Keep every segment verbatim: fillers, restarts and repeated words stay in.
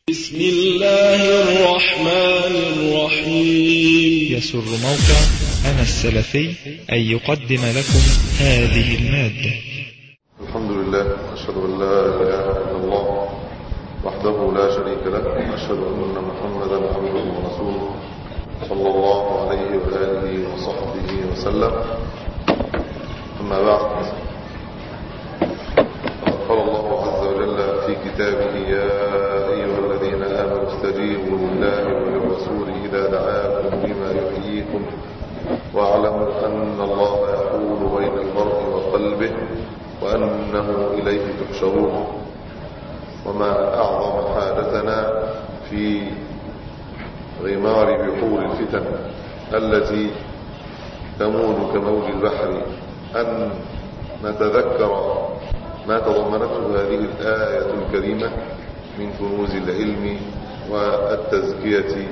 بسم الله الرحمن الرحيم. يسر موقع أنا السلفي أن يقدم لكم هذه المادة. الحمد لله، أشهد أن لا إله إلا الله وحده لا شريك له، أشهد أن محمدا عبده ورسوله صلى الله عليه وآله وصحبه وسلم. أما بعد، قال الله عز وجل في كتابه: يا أيها الذين آمنوا استجيبوا لله وللرسول إذا دعاكم لما يحييكم واعلموا أن الله يحول بين المرء وقلبه وأنه إليه تحشرون. وما أعظم حاجتنا في غمار بحور الفتن التي تموج كموج البحر أن نتذكر ما تضمنته هذه الآية الكريمة من كنوز العلم والتزكية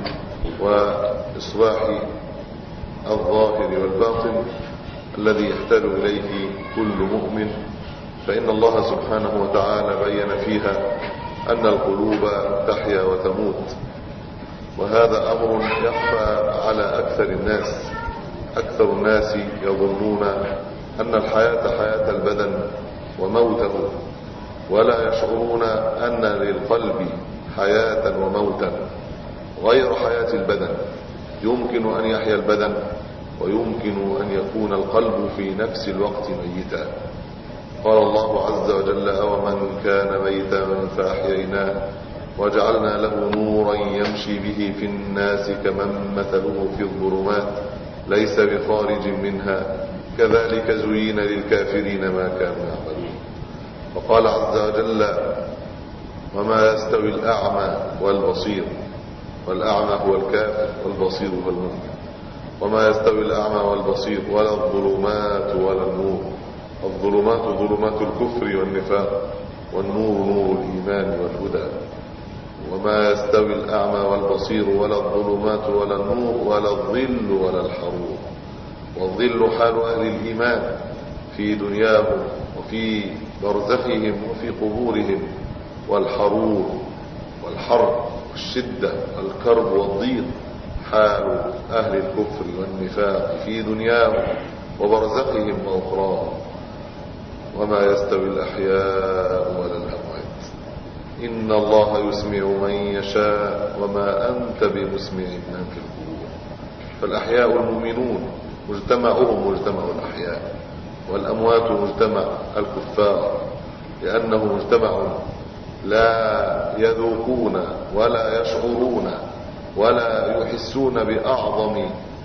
وإصلاح الظاهر والباطن الذي يحتاج إليه كل مؤمن. فإن الله سبحانه وتعالى بين فيها أن القلوب تحيا وتموت، وهذا أمر يخفى على أكثر الناس. أكثر الناس يظنون أن الحياة حياة البدن وموته، ولا يشعرون أن للقلب حياة وموتا غير حياة البدن. يمكن أن يحيا البدن ويمكن أن يكون القلب في نفس الوقت ميتا. قال الله عز وجل: أومن كان ميتا فأحييناه وجعلنا له نورا يمشي به في الناس كمن مثله في الظلمات ليس بخارج منها كذلك زين للكافرين ما كانوا يعملون. وقال عز وجل: وما يستوي الأعمى والبصير. والأعمى هو الكافر والبصير هو المؤمن. وما يستوي الأعمى والبصير ولا الظلمات ولا النور. الظلمات ظلمات الكفر والنفاق، والنور نور الإيمان والهدى. وما يستوي الأعمى والبصير ولا الظلمات ولا النور ولا الظل ولا الحرور. والظل حال أهل الإيمان في دنياهم وفي برزخهم وفي قبورهم، والحرور والحر والشدة والكرب والضيق حال أهل الكفر والنفاق في دنياهم وبرزخهم وأخراهم. وما يستوي الأحياء ولا الأموات إن الله يسمع من يشاء وما أنت بمسمع من في القبور. فالأحياء المؤمنون مجتمعهم مجتمع الأحياء، والأموات مجتمع الكفار، لأنه مجتمع لا يذوقون ولا يشعرون ولا يحسون بأعظم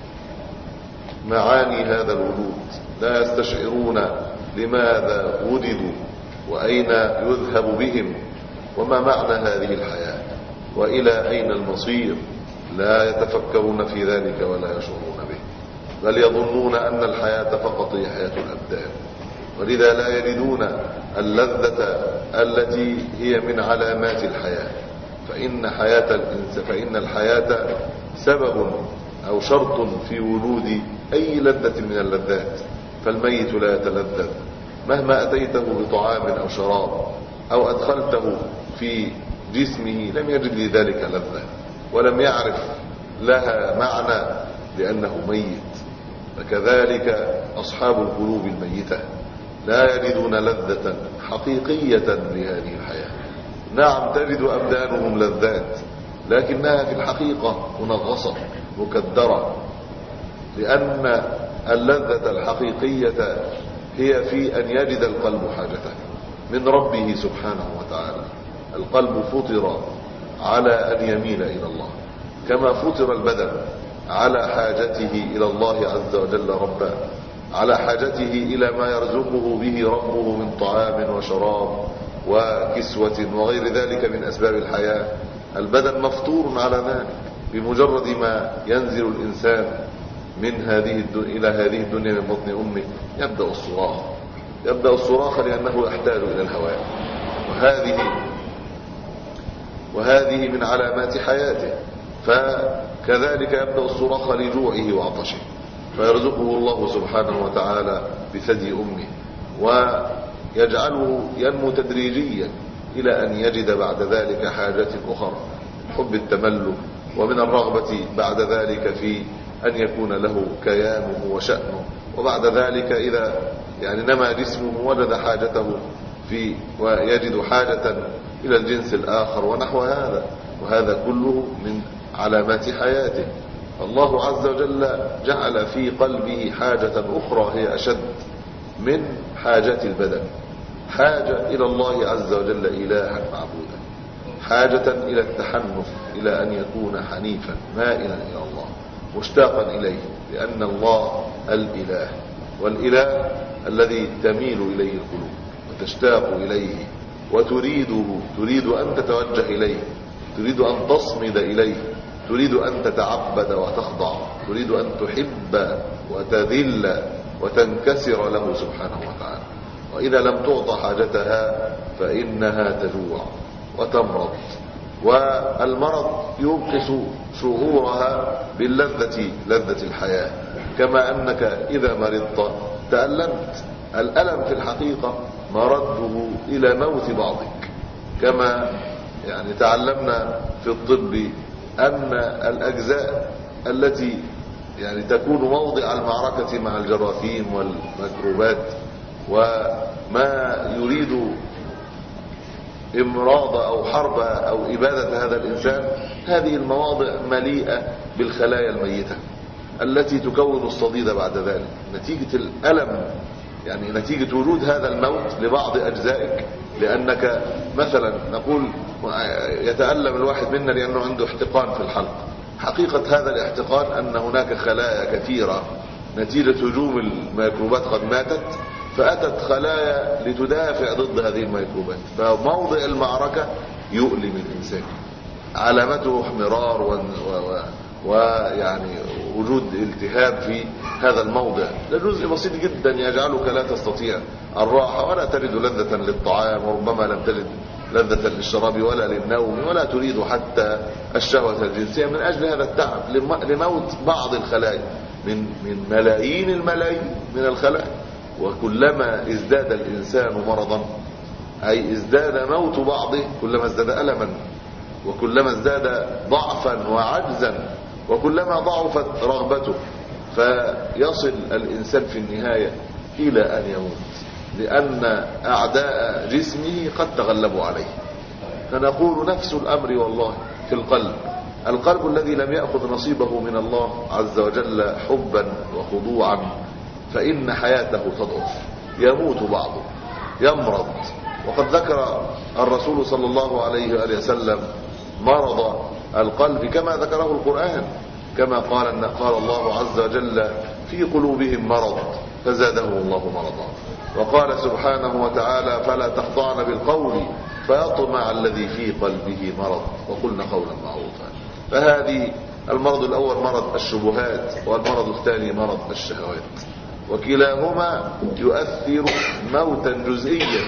معاني هذا الوجود. لا يستشعرون لماذا ولدوا وأين يذهب بهم وما معنى هذه الحياة وإلى أين المصير. لا يتفكرون في ذلك ولا يشعرون به، بل يظنون أن الحياة فقط هي حياة الأبدان، ولذا لا يجدون اللذة التي هي من علامات الحياة. فإن حياة الإنس فإن الحياة سبب أو شرط في وجود أي لذة من اللذات. فالميت لا يتلذذ مهما أتيته بطعام أو شراب أو أدخلته في جسمه، لم يجد لذلك لذة ولم يعرف لها معنى لأنه ميت. فكذلك أصحاب القلوب الميتة لا يجدون لذة حقيقية لهذه الحياة. نعم، تجد أبدانهم لذات، لكنها في الحقيقة منغصة مكدرة، لأن اللذة الحقيقية هي في أن يجد القلب حاجته من ربه سبحانه وتعالى. القلب فطر على أن يميل إلى الله، كما فطر البدن على حاجته إلى الله عز وجل ربا، على حاجته إلى ما يرزقه به ربه من طعام وشراب وكسوة وغير ذلك من أسباب الحياة. البدن مفطور على ذلك. بمجرد ما ينزل الإنسان من هذه إلى هذه الدنيا من بطن أمه يبدأ الصراخ يبدأ الصراخ لأنه يحتاج إلى الهواء، وهذه وهذه من علامات حياته. فكذلك يبدأ الصراخ لجوعه وعطشه، فيرزقه الله سبحانه وتعالى بثدي أمه ويجعله ينمو تدريجيا إلى أن يجد بعد ذلك حاجات أخرى، حب التملك، ومن الرغبة بعد ذلك في أن يكون له كيانه وشأنه، وبعد ذلك إذا يعني نمى جسمه وجد حاجته في ويجد حاجة إلى الجنس الآخر ونحو هذا، وهذا كله من علامات حياته. الله عز وجل جعل في قلبه حاجة أخرى هي أشد من حاجات البدن، حاجة إلى الله عز وجل إلها معبودا، حاجة إلى التحنف، إلى أن يكون حنيفا مائلا إلى الله مشتاقا إليه، لأن الله الإله، والإله الذي تميل إليه القلوب وتشتاق إليه وتريده، تريد أن تتوجه إليه، تريد أن تصمد إليه، تريد أن تتعبد وتخضع، تريد أن تحب وتذل وتنكسر له سبحانه وتعالى. وإذا لم تعط حاجتها فإنها تجوع وتمرض، والمرض ينقص شعورها باللذة، لذة الحياة، كما أنك إذا مرضت تألمت. الألم في الحقيقة مرده إلى موت بعضك، كما يعني تعلمنا في الطب أن الأجزاء التي يعني تكون موضع المعركة مع الجراثيم والميكروبات وما يريد امراض أو حرب أو إبادة هذا الإنسان، هذه المواضع مليئة بالخلايا الميتة التي تكون الصديد بعد ذلك نتيجة الألم، يعني نتيجة وجود هذا الموت لبعض أجزائك. لأنك مثلا نقول يتألم الواحد منا لأنه عنده احتقان في الحلق، حقيقة هذا الاحتقان أن هناك خلايا كثيرة نتيجة هجوم الميكروبات قد ماتت، فأتت خلايا لتدافع ضد هذه الميكروبات، فموضع المعركة يؤلم الإنسان، علامته احمرار ويعني وجود التهاب في هذا الموضع. ده جزء بسيط جدا يجعلك لا تستطيع الراحة ولا تجد لذة للطعام، وربما لم تجد لذة للشراب ولا للنوم، ولا تريد حتى الشهوة الجنسية من أجل هذا التعب، لموت بعض الخلايا من من ملايين الملايين من الخلايا. وكلما ازداد الإنسان مرضا أي ازداد موت بعضه، كلما ازداد ألما، وكلما ازداد ضعفا وعجزا، وكلما ضعفت رغبته، فيصل الإنسان في النهاية إلى أن يموت، لأن أعداء جسمه قد تغلبوا عليه. فنقول نفس الأمر والله في القلب، القلب الذي لم يأخذ نصيبه من الله عز وجل حبا وخضوعا، فإن حياته تضعف، يموت بعضه، يمرض. وقد ذكر الرسول صلى الله عليه وآله وسلم مرض القلب كما ذكره القرآن، كما قال قال الله عز وجل في قلوبهم مرض فزادهم الله مرضا، وقال سبحانه وتعالى فلا تخضعن بالقول فيطمع الذي في قلبه مرض وقلنا قولا معروفا. فهذه المرض الأول مرض الشبهات، والمرض الثاني مرض الشهوات، وكلاهما يؤثر موتا جزئيا،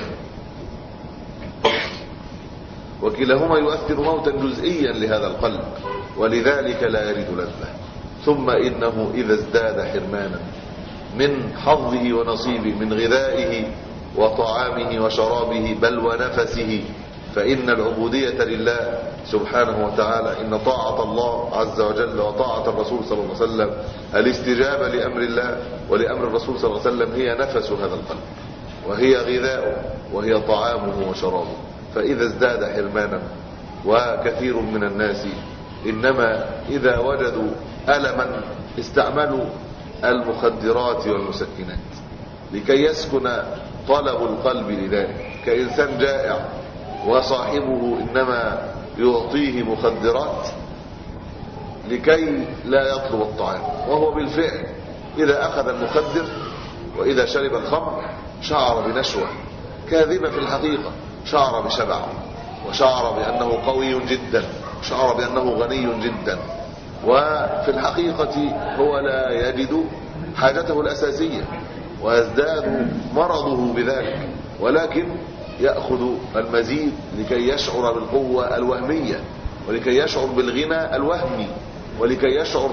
وكلاهما يؤثر موتا جزئيا لهذا القلب، ولذلك لا يجد لذة. ثم إنه إذا ازداد حرمانا من حظه ونصيبه من غذائه وطعامه وشرابه بل ونفسه، فإن العبودية لله سبحانه وتعالى، إن طاعة الله عز وجل وطاعة الرسول صلى الله عليه وسلم، الاستجابة لأمر الله ولأمر الرسول صلى الله عليه وسلم هي نفس هذا القلب، وهي غذاؤه، وهي طعامه وشرابه. فإذا ازداد حرمانا، وكثير من الناس إنما إذا وجدوا ألما استعملوا المخدرات والمسكنات لكي يسكن طلب القلب لذلك، كإنسان جائع وصاحبه إنما يعطيه مخدرات لكي لا يطلب الطعام، وهو بالفعل إذا أخذ المخدر وإذا شرب الخمر شعر بنشوة كاذبة في الحقيقة، شعر بشبع، وشعر بأنه قوي جدا، شعر بأنه غني جدا، وفي الحقيقة هو لا يجد حاجته الأساسية، ويزداد مرضه بذلك، ولكن يأخذ المزيد لكي يشعر بالقوة الوهمية، ولكي يشعر بالغنى الوهمي، ولكي يشعر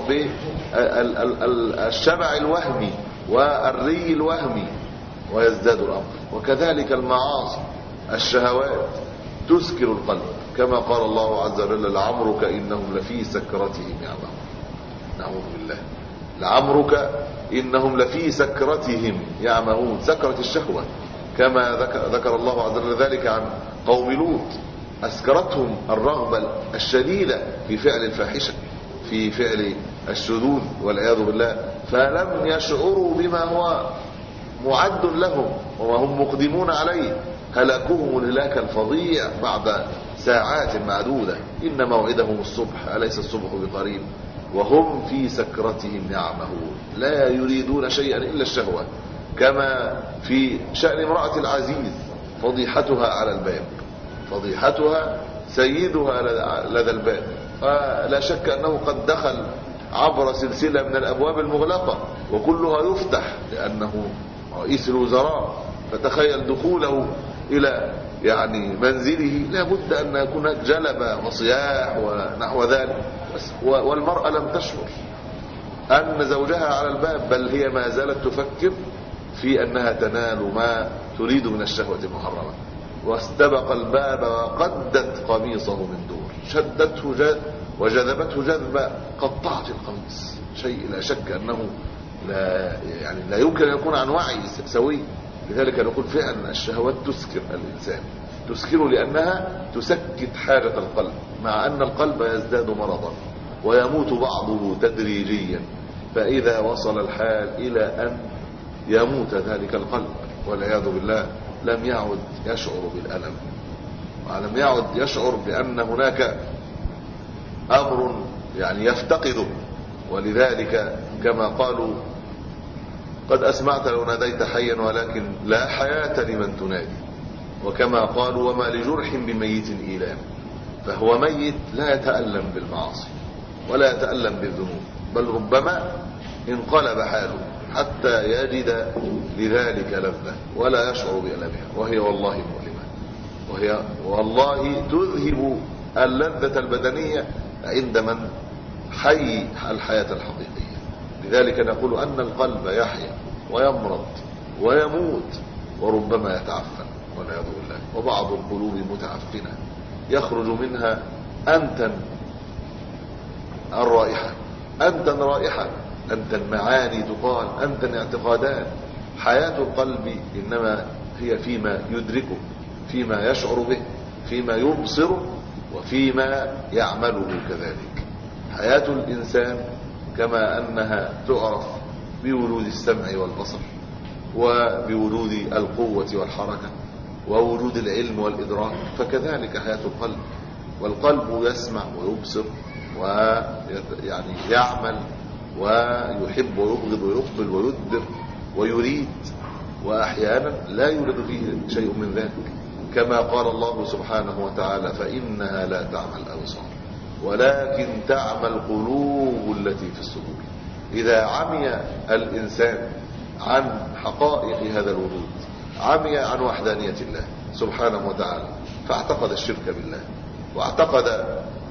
بالشبع الوهمي والري الوهمي، ويزداد الأمر. وكذلك المعاصي، الشهوات، تسكر القلب، كما قال الله عز وجل لعمرك إنهم لفي سكرتهم يعمهون. نعوذ بالله. لعمرك إنهم لفي سكرتهم يعمهون، سكرة الشهوة، كما ذكر, ذكر الله عز وجل ذلك عن قوم لوط، أسكرتهم الرغبة الشديدة في فعل الفاحشة، في فعل الشذوذ والعياذ بالله، فلم يشعروا بما هو معد لهم وهم مقدمون عليه، هلكوهم الهلاك الفظيع بعد ساعات معدودة. إن موعدهم الصبح أليس الصبح بقريب وهم في سكرتهم يعمهون، لا يريدون شيئا إلا الشهوة. كما في شأن امرأة العزيز، فضيحتها على الباب، فضيحتها سيدها لدى الباب، لا شك أنه قد دخل عبر سلسلة من الأبواب المغلقة وكلها يفتح لأنه رئيس الوزراء، فتخيل دخوله إلى يعني منزله لابد أن يكون هناك جلبة وصياح ونحو ذلك، والمرأة لم تشعر أن زوجها على الباب، بل هي ما زالت تفكر في أنها تنال ما تريد من الشهوة المحرمة، واستبق الباب وقدت قميصه من دور، شدته جذب وجذبته جذبة قطعت القميص، شيء لا شك أنه لا يعني لا يمكن أن يكون عن وعي سوي. لذلك نقول فعلا الشهوات تسكر الإنسان، تسكره لأنها تسكت حاجة القلب، مع أن القلب يزداد مرضا ويموت بعضه تدريجيا، فإذا وصل الحال إلى أن يموت ذلك القلب والعياذ بالله لم يعد يشعر بالألم، ولم يعد يشعر بأن هناك أمر يعني يفتقده. ولذلك كما قالوا قد أسمعت لو ناديت حيا ولكن لا حياة لمن تنادي، وكما قالوا وما لجرح بميت إيلام، فهو ميت لا يتألم بالمعاصي ولا يتألم بالذنوب، بل ربما انقلب حاله حتى يجد لذلك لذة ولا يشعر بألمها، وهي والله مؤلمة، وهي والله تذهب اللذة البدنية عند من حي الحياة الحقيقية. لذلك نقول أن القلب يحيا ويمرض ويموت وربما يتعفن والعياذ بالله، وبعض القلوب متعفنة يخرج منها أنتن الرائحة، أنتن رائحة، أنتن معاني تقال، أنتن اعتقادات. حياة القلب إنما هي فيما يدركه، فيما يشعر به، فيما يبصره، وفيما يعمله كذلك. حياة الإنسان كما أنها تعرف بوجود السمع والبصر وبوجود القوة والحركة ووجود العلم والإدراك، فكذلك حياة القلب. والقلب يسمع ويبصر ويعني يعمل ويحب ويبغض ويقبل ويدبر ويريد، وأحيانا لا يوجد فيه شيء من ذلك، كما قال الله سبحانه وتعالى فإنها لا تعمى الأبصار ولكن تعمى القلوب التي في الصدور. إذا عمي الإنسان عن حقائق هذا الوجود، عمي عن وحدانية الله سبحانه وتعالى، فاعتقد الشرك بالله واعتقد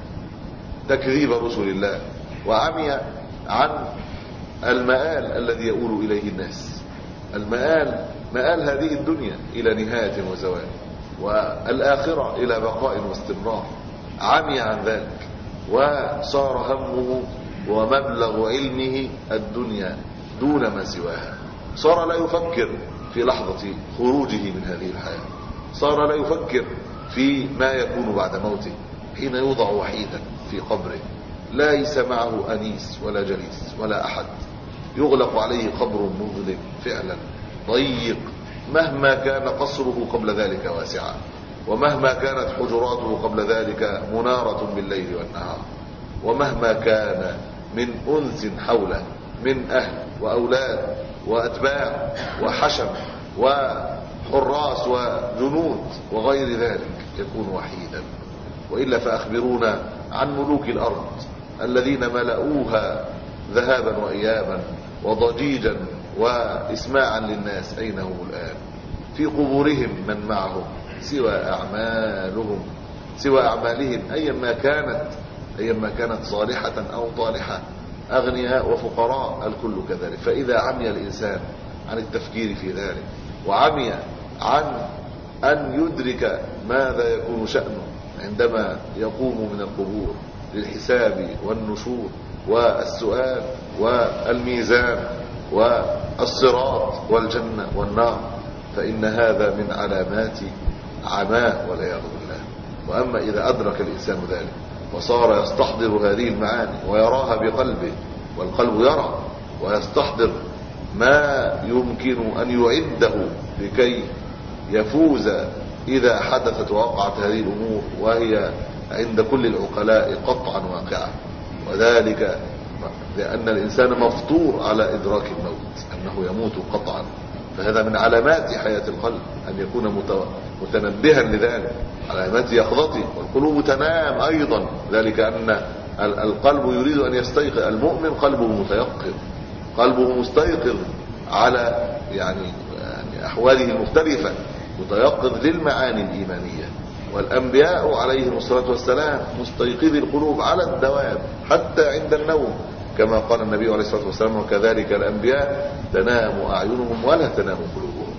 تكذيب رسل الله، وعمي عن المآل الذي يؤول إليه الناس. المآل مآل هذه الدنيا إلى نهاية وزوال، والآخرة إلى بقاء واستمرار. عمي عن ذلك وصار همه ومبلغ علمه الدنيا دون ما سواها، صار لا يفكر في لحظة خروجه من هذه الحياة، صار لا يفكر في ما يكون بعد موته حين يوضع وحيدا في قبره ليس معه أنيس ولا جليس ولا أحد، يغلق عليه قبر مظلم فعلا ضيق، مهما كان قصره قبل ذلك واسعا، ومهما كانت حجراته قبل ذلك منارة بالليل والنهار، ومهما كان من أنس حوله من أهل وأولاد وأتباع وحشم وحراس وجنود وغير ذلك يكون وحيدا. وإلا فأخبرونا عن ملوك الأرض الذين ملؤوها ذهابا وإيابا وضجيجا وإسماعا للناس، أين هم الآن؟ في قبورهم من معهم سوى أعمالهم سوى أعمالهم أيما كانت أيما كانت صالحة أو طالحة، أغنياء وفقراء الكل كذلك. فإذا عمي الإنسان عن التفكير في ذلك وعمي عن أن يدرك ماذا يكون شأنه عندما يقوم من القبور للحساب والنشور والسؤال والميزان والصراط والجنة والنار، فإن هذا من علامات عماء والعياذ بالله. وأما إذا أدرك الإنسان ذلك وصار يستحضر هذه المعاني ويراها بقلبه، والقلب يرى ويستحضر ما يمكن أن يعده لكي يفوز إذا حدثت ووقعت هذه الأمور، وهي عند كل العقلاء قطعا واقعة، وذلك لأن الإنسان مفطور على إدراك الموت أنه يموت قطعا. فهذا من علامات حياة القلب أن يكون متنبها لذلك، علامات يقظته. والقلوب تنام أيضا، ذلك أن القلب يريد أن يستيقظ. المؤمن قلبه متيقظ، قلبه مستيقظ على يعني, يعني أحواله المختلفة، متيقظ للمعاني الإيمانية. والأنبياء عليهم الصلاة والسلام مستيقظي القلوب على الدوام حتى عند النوم، كما قال النبي عليه الصلاة والسلام: وكذلك الأنبياء تنام أعينهم ولا تنام قلوبهم،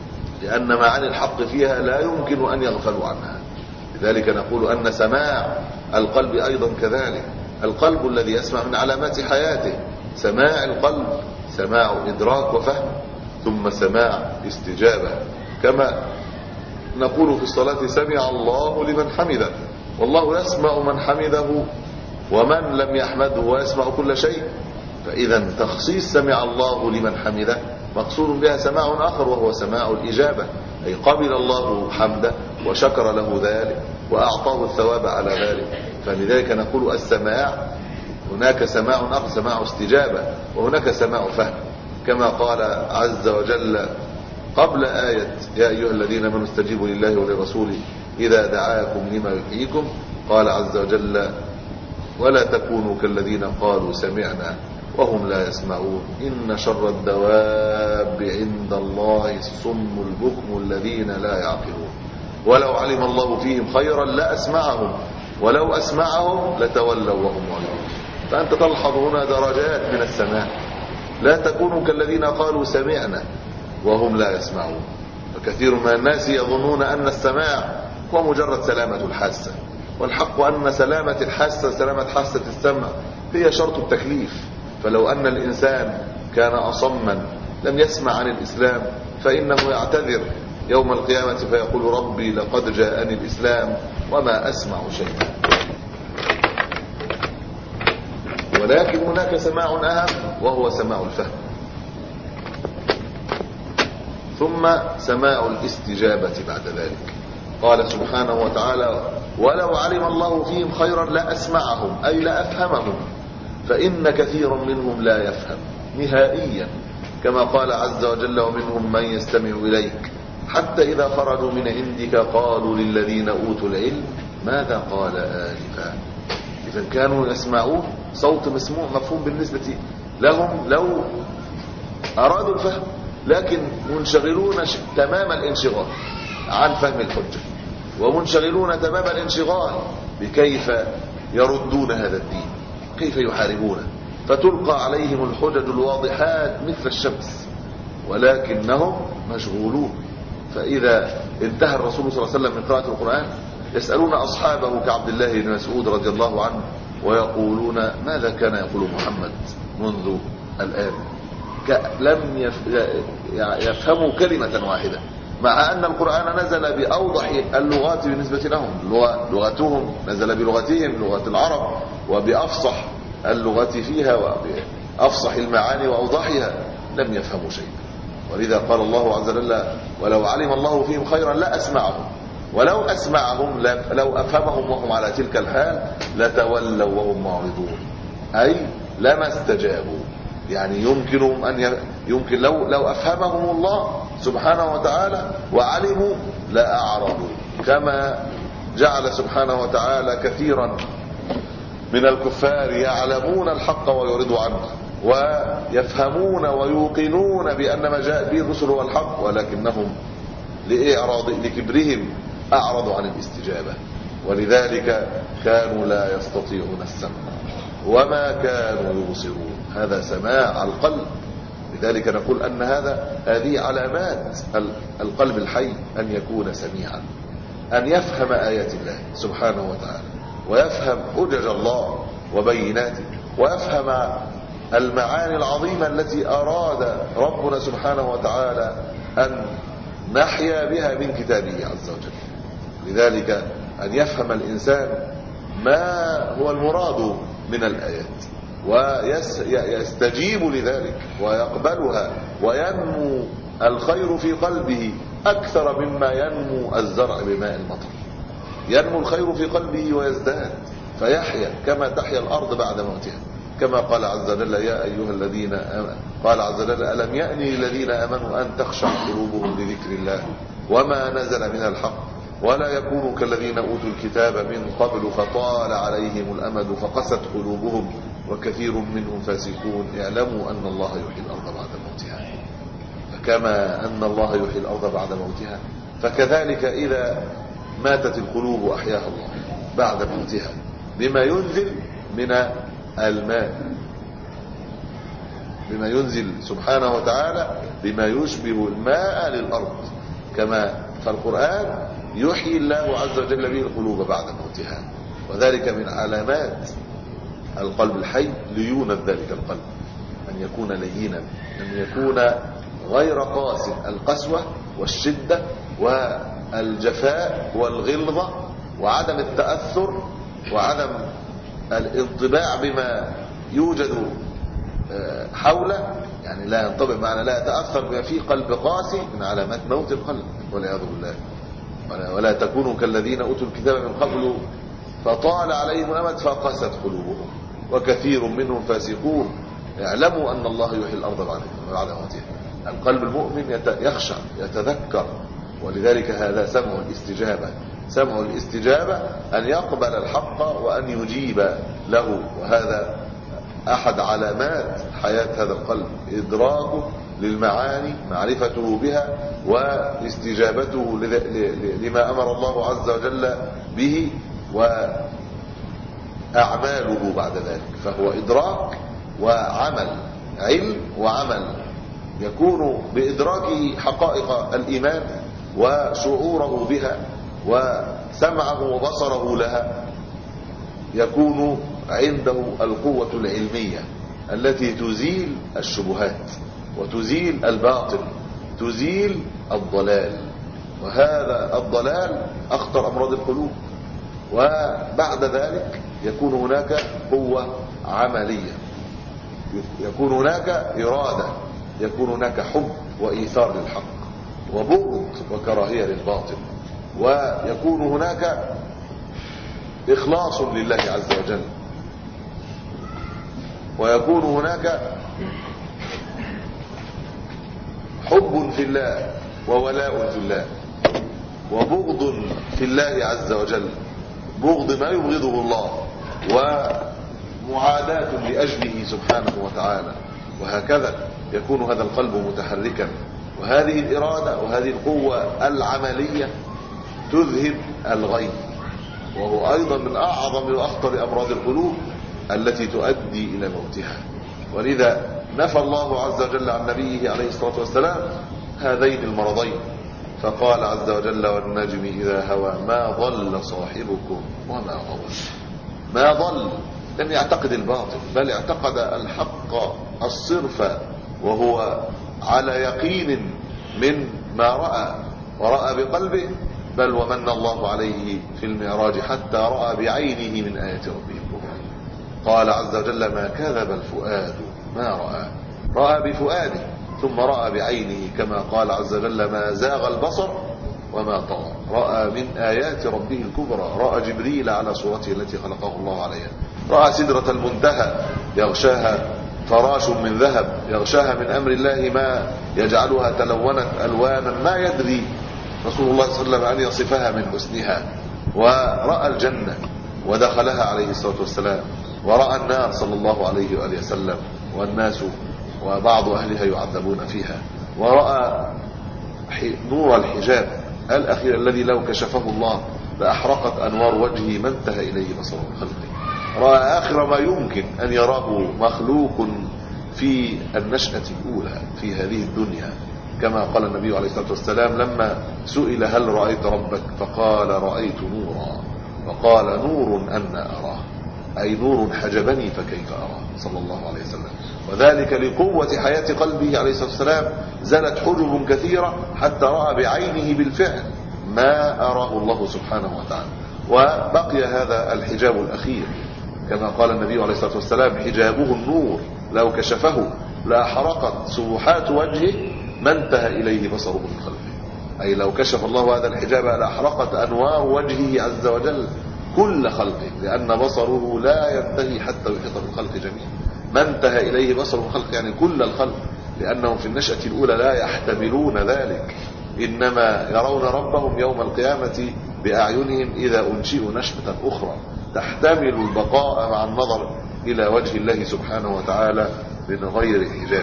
لأن معاني الحق فيها لا يمكن أن يغفلوا عنها. لذلك نقول أن سماع القلب أيضا كذلك. القلب الذي يسمع من علامات حياته، سماع القلب سماع إدراك وفهم، ثم سماع استجابة. كما نقول في الصلاة: سمع الله لمن حمده، والله يسمع من حمده ومن لم يحمده ويسمع كل شيء. فإذا تخصيص سمع الله لمن حمده مقصود بها سماع آخر، وهو سماع الإجابة، أي قبل الله حمده وشكر له ذلك وأعطاه الثواب على ذلك. فلذلك نقول السماع هناك سماع آخر، سماع استجابة، وهناك سماع فهم، كما قال عز وجل قبل آية: يا أيها الذين آمنوا استجيبوا لله ولرسوله إذا دعاكم لما يحييكم. قال عز وجل: ولا تكونوا كالذين قالوا سمعنا وهم لا يسمعون إن شر الدواب عند الله الصم البكم الذين لا يعقلون ولو علم الله فيهم خيرا لأسمعهم ولو أسمعهم لتولوا وهم معرضون. فأنت تلحظ هنا درجات من السماع. لا تكونوا كالذين قالوا سمعنا وهم لا يسمعون. فكثير من الناس يظنون أن السماع هو مجرد سلامة الحاسة، والحق أن سلامة الحاسة، سلامة حاسة السمع، هي شرط التكليف. فلو أن الإنسان كان أصما لم يسمع عن الإسلام فإنه يعتذر يوم القيامة فيقول: ربي لقد جاءني الإسلام وما أسمع شيئا. ولكن هناك سماع أهم، وهو سماع الفهم، ثم سماع الاستجابة بعد ذلك. قال سبحانه وتعالى: ولو علم الله فيهم خيرا لأسمعهم، أي لأفهمهم، فإن كثيرا منهم لا يفهم نهائيا، كما قال عز وجل: ومنهم من يستمع إليك حتى إذا خرجوا من عندك قالوا للذين أوتوا العلم ماذا قال آنفا. إذا كانوا يسمعون صوت مسموع مفهوم بالنسبة لهم لو أرادوا الفهم، لكن منشغلون تمام الانشغال عن فهم الحجة، ومنشغلون تمام الانشغال بكيف يردون هذا الدين، كيف يحاربونه، فتلقى عليهم الحجج الواضحات مثل الشمس، ولكنهم مشغولون. فإذا انتهى الرسول صلى الله عليه وسلم من قراءة القرآن يسألون أصحابه كعبد الله بن مسعود رضي الله عنه ويقولون: ماذا كان يقول محمد منذ الآن؟ لم يفهموا كلمة واحدة، مع أن القرآن نزل بأوضح اللغات بالنسبة لهم، لغتهم نزل بلغتهم لغة العرب وبأفصح اللغات فيها وبأفصح المعاني وأوضحها، لم يفهموا شيء. ولذا قال الله عز وجل: ولو علم الله فيهم خيرا لأسمعهم، ولو أسمعهم لو أفهمهم وهم على تلك الحال لتولوا وهم معرضون، أي لما استجابوا. يعني يمكنهم أن ي... يمكن لو لو أفهمهم الله سبحانه وتعالى وعلموا لأعرضوا، كما جعل سبحانه وتعالى كثيرا من الكفار يعلمون الحق ويعرضوا عنه، ويفهمون ويوقنون بأن ما جاء به الرسل هو الحق، ولكنهم لإعراض لكبرهم أعرضوا عن الاستجابة، ولذلك كانوا لا يستطيعون السمع وما كانوا يبصرون. هذا سماع القلب لذلك نقول أن هذا هذه علامات القلب الحي، أن يكون سميعا، أن يفهم آيات الله سبحانه وتعالى، ويفهم حجج الله وبيناته، ويفهم المعاني العظيمة التي أراد ربنا سبحانه وتعالى أن نحيا بها من كتابه عز وجل. لذلك أن يفهم الإنسان ما هو المراد من الآيات ويستجيب لذلك ويقبلها، وينمو الخير في قلبه أكثر مما ينمو الزرع بماء المطر. ينمو الخير في قلبه ويزداد فيحيا كما تحيا الأرض بعد موتها، كما قال عز وجل: يا أيها الذين آمنوا، قال عز وجل: ألم يأن للذين آمنوا أن تخشع قلوبهم لذكر الله وما نزل من الحق ولا يكونوا كالذين أوتوا الكتاب من قبل فطال عليهم الأمد فقست قلوبهم وكثير منهم فاسقون اعلموا أن الله يحيي الأرض بعد موتها. فكما أن الله يحيي الأرض بعد موتها، فكذلك إذا ماتت القلوب أحياها الله بعد موتها بما ينزل من الماء، بما ينزل سبحانه وتعالى بما يشبه الماء للأرض. كما فالقرآن يحيي الله عز وجل به القلوب بعد موتها، وذلك من علامات القلب الحي ليونة ذلك القلب، أن يكون لينا، أن يكون غير قاس، القسوة والشدة والجفاء والغلظة وعدم التأثر وعدم الانطباع بما يوجد حوله، يعني لا ينطبع معنا، لا يتأثر بما فيه قلب قاسي، من علامات موت القلب والعياذ بالله. ولا تكونوا كالذين أوتوا الكتاب من قبل فطال عليهم الأمد فقست قلوبهم وكثير منهم فاسقون اعلموا أن الله يحيي الأرض بعد موتها. القلب المؤمن يخشع يتذكر، ولذلك هذا سمع الاستجابة. سمع الاستجابة أن يقبل الحق وأن يجيب له، وهذا أحد علامات حياة هذا القلب، إدراكه للمعاني، معرفته بها، واستجابته لما أمر الله عز وجل به، وأعماله بعد ذلك. فهو إدراك وعمل، علم وعمل، يكون بإدراكه حقائق الإيمان وشعوره بها وسمعه وبصره لها، يكون عنده القوة العلمية التي تزيل الشبهات وتزيل الباطل، تزيل الضلال، وهذا الضلال أخطر أمراض القلوب. وبعد ذلك يكون هناك قوة عملية، يكون هناك إرادة، يكون هناك حب وإيثار للحق وبغض وكراهية للباطل، ويكون هناك إخلاص لله عز وجل، ويكون هناك حب في الله وولاء في الله وبغض في الله عز وجل، بغض ما يبغضه الله ومعاداة لأجله سبحانه وتعالى. وهكذا يكون هذا القلب متحركا، وهذه الإرادة وهذه القوة العملية تذهب الغيظ، وهو أيضا من أعظم وأخطر أمراض القلوب التي تؤدي إلى موتها. ولذا نفى الله عز وجل عن نبيه عليه الصلاة والسلام هذين المرضين، فقال عز وجل: والنجم إذا هوى ما ضل صاحبكم وما غوى. ما ضل، لم يعتقد الباطل، بل اعتقد الحق الصرف، وهو على يقين من ما رأى، ورأى بقلبه، بل ومن الله عليه في المعراج حتى رأى بعينه من آيات ربه الكبرى. قال عز وجل: ما كذب الفؤاد ما رأى، رأى بفؤاده ثم رأى بعينه، كما قال عز وجل: ما زاغ البصر وما طغى، رأى من آيات ربه الكبرى. رأى جبريل على صورته التي خلقه الله عليها، رأى سدرة المنتهى يغشاها فراش من ذهب، يغشاها من أمر الله ما يجعلها تلونت ألوانا ما يدري رسول الله صلى الله عليه وسلم أن يصفها من حسنها. ورأى الجنة ودخلها عليه الصلاة والسلام، ورأى النار صلى الله عليه وآله وسلم والناس وبعض أهلها يعذبون فيها. ورأى نور الحجاب الأخير الذي لو كشفه الله لأحرقت أنوار وجهه ما انتهى إليه بصر خلقه. رأى آخر ما يمكن أن يراه مخلوق في النشأة الأولى في هذه الدنيا، كما قال النبي عليه الصلاة والسلام لما سئل هل رأيت ربك فقال رأيت نورا، وقال نور أن أراه، أي نور حجبني فكيف أراه صلى الله عليه وسلم. وذلك لقوة حياة قلبه عليه الصلاة والسلام، زالت حجب كثيرة حتى رأى بعينه بالفعل ما أراه الله سبحانه وتعالى. وبقي هذا الحجاب الأخير كما قال النبي عليه الصلاة والسلام حجابه النور لو كشفه لأحرقت سبحات وجهه ما انتهى إليه بصره من خلقه، أي لو كشف الله هذا الحجاب لأحرقت أنوار وجهه عز وجل كل خلقه، لأن بصره لا ينتهي حتى يحيط بالخلق جميعا. ما انتهى إليه بصره من خلق يعني كل الخلق، لأنهم في النشأة الأولى لا يحتملون ذلك، إنما يرون ربهم يوم القيامة بأعينهم إذا أنشئوا نشأة أخرى تحتمل البقاء مع النظر إلى وجه الله سبحانه وتعالى من غير حجاب.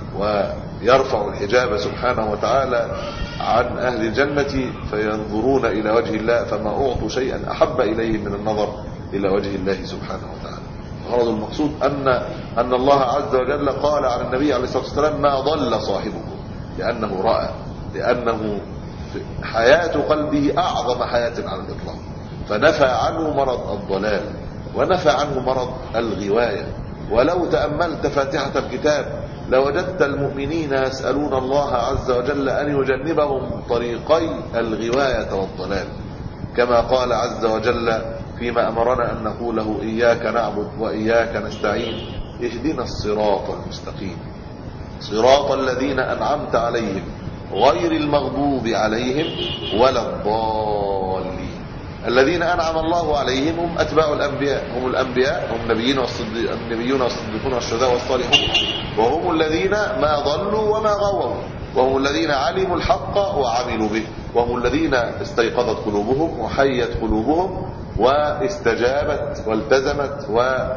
ويرفع الحجاب سبحانه وتعالى عن أهل الجنة فينظرون إلى وجه الله، فما أعطوا شيئا أحب إليهم من النظر إلى وجه الله سبحانه وتعالى. غرض المقصود أن أن الله عز وجل قال عن النبي عليه الصلاة والسلام ما ضل صاحبكم، لأنه رأى، لأنه حياة قلبه أعظم حياة على الإطلاق، فنفى عنه مرض الضلال ونفى عنه مرض الغواية. ولو تأملت فاتحة الكتاب لوجدت المؤمنين يسألون الله عز وجل أن يجنبهم طريقي الغواية والضلال، كما قال عز وجل فيما أمرنا أن نقوله إياك نعبد وإياك نستعين اهدنا الصراط المستقيم صراط الذين أنعمت عليهم غير المغضوب عليهم ولا الضالين. الذين أنعم الله عليهم هم أتباع الأنبياء، هم الأنبياء، هم النبيين والصديق النبيون والصديقون والشهداء والصالحون، وهم الذين ما ضلوا وما غووا، وهم الذين علموا الحق وعملوا به، وهم الذين استيقظت قلوبهم وحيت قلوبهم واستجابت والتزمت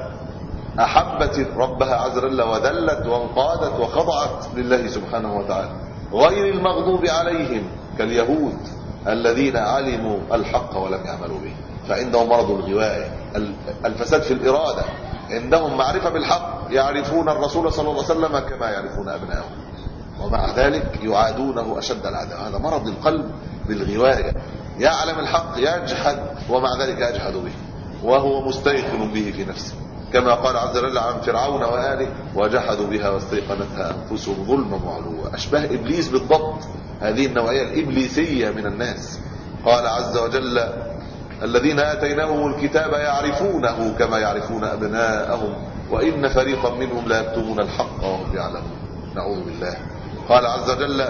وأحبت ربها عز وجل وذلت وانقادت وخضعت لله سبحانه وتعالى. غير المغضوب عليهم كاليهود الذين علموا الحق ولم يعملوا به، فعندهم مرض الغواية، الفساد في الإرادة، عندهم معرفة بالحق، يعرفون الرسول صلى الله عليه وسلم كما يعرفون أبنائهم، ومع ذلك يعادونه أشد العداوة. هذا مرض القلب بالغواية، يعلم الحق يجحد ومع ذلك يجحد به وهو مستيقن به في نفسه، كما قال عز وجل عن فرعون وآله وجحدوا بها واستيقنتها أنفسهم ظلما وعلوا. أشبه إبليس بالضبط، هذه النوعية الإبليسية من الناس. قال عز وجل الذين آتيناهم الكتاب يعرفونه كما يعرفون أبناءهم وإن فريقا منهم لا يكتمون الحق وهم يعلمون. نعوذ بالله. قال عز وجل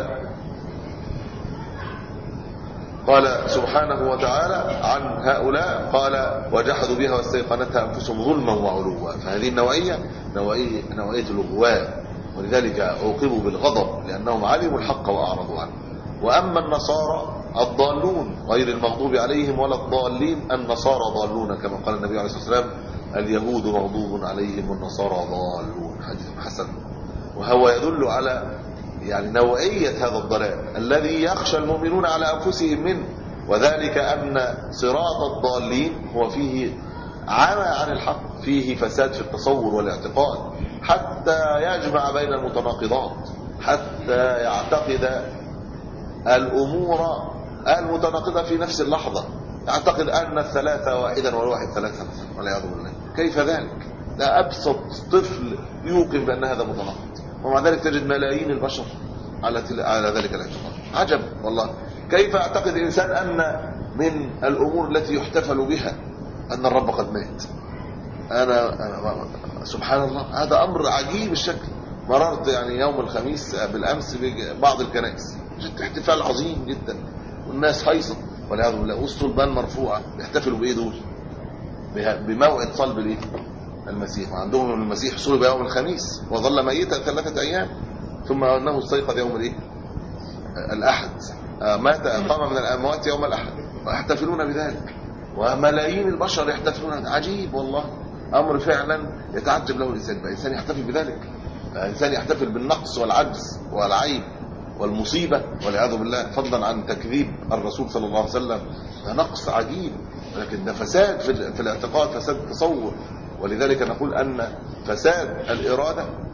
قال سبحانه وتعالى عن هؤلاء قال وجحدوا بها واستيقنتها أنفسهم ظلما وعلوا. فهذه النوعية نوعية, نوعية الغواء، ولذلك عوقبوا بالغضب لأنهم علموا الحق وأعرضوا عنه. وأما النصارى الضالون غير المغضوب عليهم ولا الضالين، النصارى ضالون كما قال النبي عليه الصلاة والسلام اليهود مغضوب عليهم والنصارى ضالون، حديث حسن. وهو يدل على يعني نوعية هذا الضلال الذي يخشى المؤمنون على أنفسهم منه، وذلك أن صراط الضالين هو فيه عمى عن الحق، فيه فساد في التصور والاعتقاد حتى يجمع بين المتناقضات، حتى يعتقد الأمور المتناقضة في نفس اللحظة، يعتقد أن الثلاثة واحدا والواحد ثلاثة والعياذ بالله. كيف ذلك؟ لا أبسط طفل يوقن بأن هذا متناقض، ومع ذلك تجد ملايين البشر على على ذلك الاعتقاد. عجب والله، كيف يعتقد إنسان أن من الأمور التي يحتفل بها أن الرب قد مات؟ أنا, أنا سبحان الله، هذا أمر عجيب الشكل. مررت يعني يوم الخميس بالأمس ببعض الكنائس، جد احتفال عظيم جدا والناس هيصة والعياذ بالله، والصلبان مرفوعة، يحتفلوا بإيه دول؟ بموعد صلب الإيه؟ المسيح. وعندهم المسيح صلب يوم الخميس وظل ميتا ثلاثة أيام ثم أنه استيقظ يوم الإيه؟ الأحد، مات قام من الأموات يوم الأحد، ويحتفلون بذلك وملايين البشر يحتفلون. عجيب والله، أمر فعلا يتعجب له الإنسان. الإنسان يحتفل بذلك، الإنسان يحتفل بالنقص والعجز والعيب والمصيبة والعياذ بالله، فضلا عن تكذيب الرسول صلى الله عليه وسلم. ده نقص عجيب، لكن ده فساد في الاعتقاد، فساد التصور. ولذلك نقول أن فساد الإرادة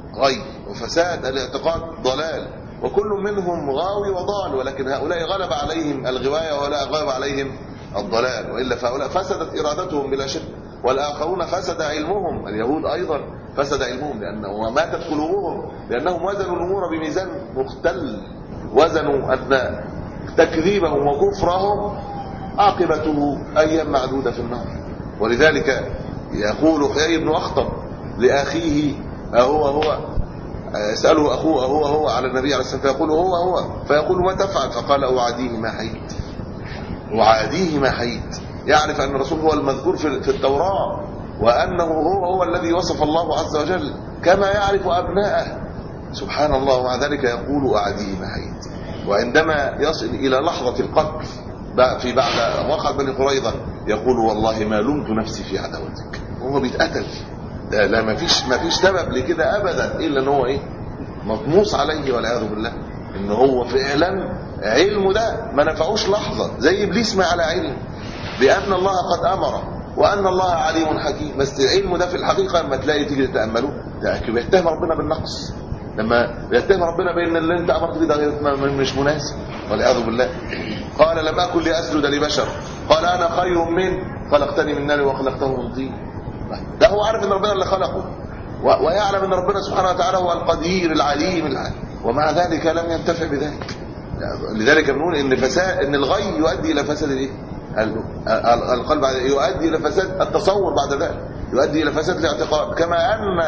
غي، وفساد الاعتقاد ضلال، وكل منهم غاوي وضال، ولكن هؤلاء غلب عليهم الغواية وهؤلاء غلب عليهم الضلال، وإلا فهؤلاء فسدت إرادتهم بلا شك، والآخرون فسد علمهم، اليهود أيضا فسد علمهم لأنه وماتت قلوبهم لأنهم وزنوا الأمور بميزان مختل، وزنوا أن تكذيبهم وكفرهم عاقبته أيام معدودة في النار. ولذلك يقول حيي بن أخطب لأخيه أهو هو، يسأله أخوه أهو هو على النبي عليه الصلاة والسلام، فيقول هو هو، فيقول ما تفعل؟ فقال أعاديه ما حييت، أعاديه ما حييت. يعرف أن الرسول هو المذكور في التوراة، وأنه هو هو الذي وصف الله عز وجل كما يعرف أبناءه سبحان الله، ومع ذلك يقول أعاديه ما حييت. وعندما يصل إلى لحظة القتل في بعد وقع بني قريظة يقول والله ما لمت نفسي في عداوتك، وهو بيتقتل. ده لا ما فيش ما فيش سبب لكده ابدا الا ان هو ايه مطموس عليه والعياذ بالله، ان هو فعلا علمه ده ما نفعوش لحظه، زي ابليس ما على علم بان الله قد امره وان الله عليم حكيم، بس علمه ده في الحقيقه لما تلاقي تيجي تتاملوه ده بيتهم ربنا بالنقص، لما يتهم ربنا بان اللي انت امرت بيه ده مش مناسب والعياذ بالله. قال لم اكن لاسجد لبشر، قال انا خير منه خلقتني من نار وخلقته من طين. ده هو عارف ان ربنا اللي خلقه ويعلم ان ربنا سبحانه وتعالى هو القدير العليم العليم، ومع ذلك لم ينتفع بذلك. لذلك بنقول ان فساد ان الغي يؤدي الى فساد الايه القلب، يؤدي الى فساد التصور، بعد ذلك يؤدي الى فساد الاعتقاد، كما ان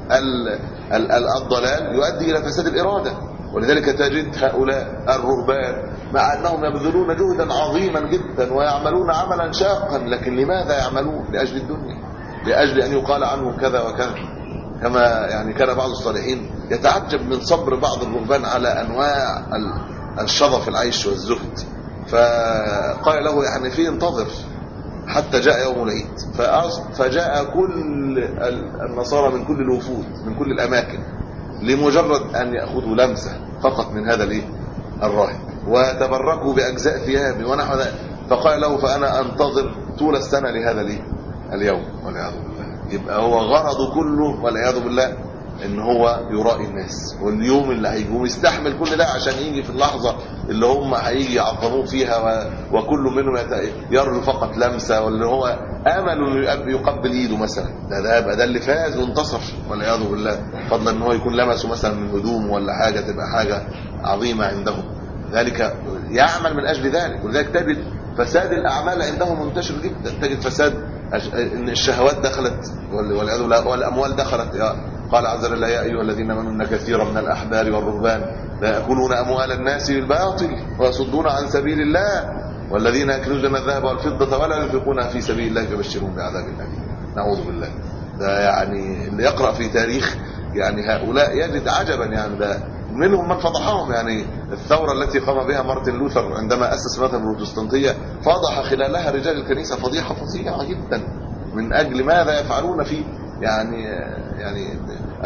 الضلال يؤدي الى فساد الاراده. ولذلك تجد هؤلاء الرهبان مع انهم يبذلون جهدا عظيما جدا ويعملون عملا شاقا، لكن لماذا يعملون؟ لاجل الدنيا، لاجل ان يقال عنهم كذا وكذا. كما يعني كان بعض الصالحين يتعجب من صبر بعض الرهبان على انواع الشظى في العيش والزهد، فقال له يعني في انتظر حتى جاء يوم العيد، فجاء كل النصارى من كل الوفود من كل الاماكن لمجرد ان ياخذوا لمسه فقط من هذا الايه الراهب، وتبركوا باجزاء ثيابه ونحو ذلك. فقال له فانا انتظر طول السنه لهذا الايه اليوم والعياذ بالله. يبقى هو غرضه كله والعياذ بالله ان هو يرائي الناس، واليوم اللي هيجوا يستحمل كل ده عشان يجي في اللحظه اللي هم هيجي يعظموه فيها، وكل منهم يرجو فقط لمسه، واللي هو امل يقبل ايده مثلا، ده ده يبقى ده اللي فاز وانتصر والعياذ بالله، فضلا ان هو يكون لمسه مثلا من هدوم ولا حاجه تبقى حاجه عظيمه عندهم. ذلك يعمل من اجل ذلك. ولذلك تجد فساد الاعمال عندهم منتشر جدا، تجد فساد ان الشهوات دخلت والعياذ بالله والاموال دخلت. قال عز وجل يا ايها الذين امنوا ان كثيرا من الاحبار والرهبان لا ياكلون اموال الناس بالباطل ويصدون عن سبيل الله والذين يكنزون الذهب والفضه ولا ينفقونها في سبيل الله فبشرهم بعذاب اليم. نعوذ بالله. ده يعني اللي يقرا في تاريخ يعني هؤلاء يجد عجبا، يعني ده منهم من فضحهم. يعني الثوره التي قام بها مارتن لوثر عندما اسس مذهب البروتستانتيه فضح خلالها رجال الكنيسه فضيحه فظيعه جدا من اجل ماذا يفعلون في يعني يعني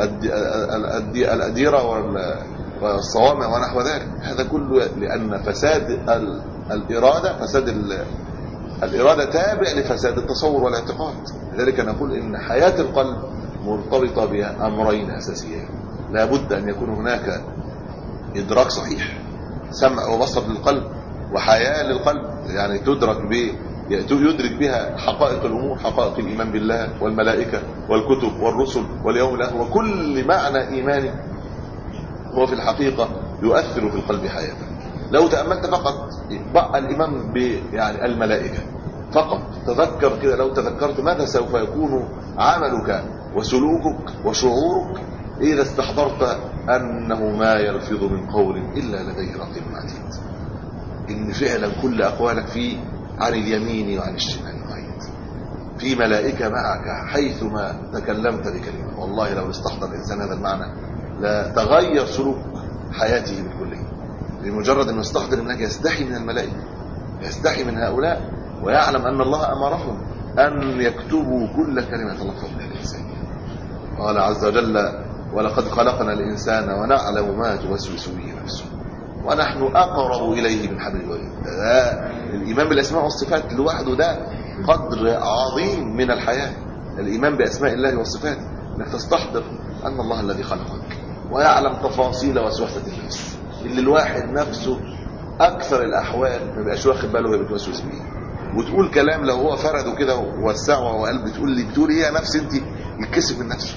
الأديرة والصوامع ونحو ذلك. هذا كله لأن فساد الإرادة فساد الإرادة تابع لفساد التصور والاعتقاد. لذلك نقول إن حياة القلب مرتبطة بأمرين أساسيين، لا بد أن يكون هناك إدراك صحيح، سمع وبصر للقلب وحياة للقلب، يعني تدرك ب يدرك بها حقائق الأمور، حقائق الإيمان بالله والملائكة والكتب والرسل واليوم الآخر، وكل معنى إيماني هو في الحقيقة يؤثر في القلب حياة. لو تأملت فقط بقى الإيمان ب يعني الملائكة فقط، تذكر كده، لو تذكرت ماذا سوف يكون عملك وسلوكك وشعورك إذا استحضرت أنه ما يلفظ من قول إلا لديه رقيب عتيد، إن فعلا كل أقوالك فيه عن اليمين وعن الشمال قيد، في ملائكة معك حيثما تكلمت بكلمة. والله لو استحضر الإنسان هذا المعنى لا تغير سلوك حياته بالكلية، لمجرد أنه يستحضر أنك يستحي من الملائكة، يستحي من هؤلاء، ويعلم أن الله أمرهم أن يكتبوا كل كلمة تلفظ بها الإنسان. قال عز وجل ولقد خلقنا الإنسان ونعلم ما توسوس به نفسه ونحن أقرب إليه من حبل الوريد. الإيمان بالأسماء والصفات لوحده ده قدر عظيم من الحياة. الإيمان بأسماء الله والصفات، انك تستحضر أن الله الذي خلقك ويعلم تفاصيل وسوسة النفس اللي الواحد نفسه أكثر الأحوال ما بقاش واخد باله وهي بتوسوس بيه، وتقول كلام لو هو فرده كده ووسعه وقال بتقول لي بتقول ايه يا نفس انت؟ يتكسف من نفسه.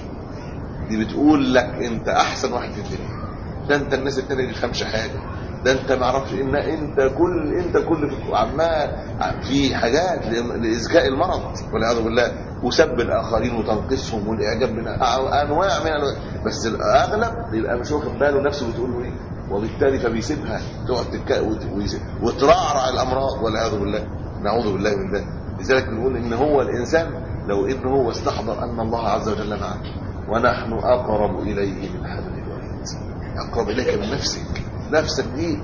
دي بتقول لك انت احسن واحد في الدنيا، ده انت الناس التانية دي خمسة حاجه، ده انت ما اعرفش ان انت كل انت كل عمال في حاجات لازكاء المرض والعياذ بالله، وسب الاخرين وتنقيصهم والاعجاب من انواع من الو... بس الاغلب يبقى مش واخد باله نفسه بتقول له ايه، وبالتالي فبيسيبها تقعد تك... وترعرع الامراض والعياذ بالله، نعوذ بالله من ذلك. لذلك بنقول ان هو الانسان لو ان هو استحضر ان الله عز وجل معه ونحن اقرب اليه من حبل الوريد، اقرب اليك من نفسك، نفسك دي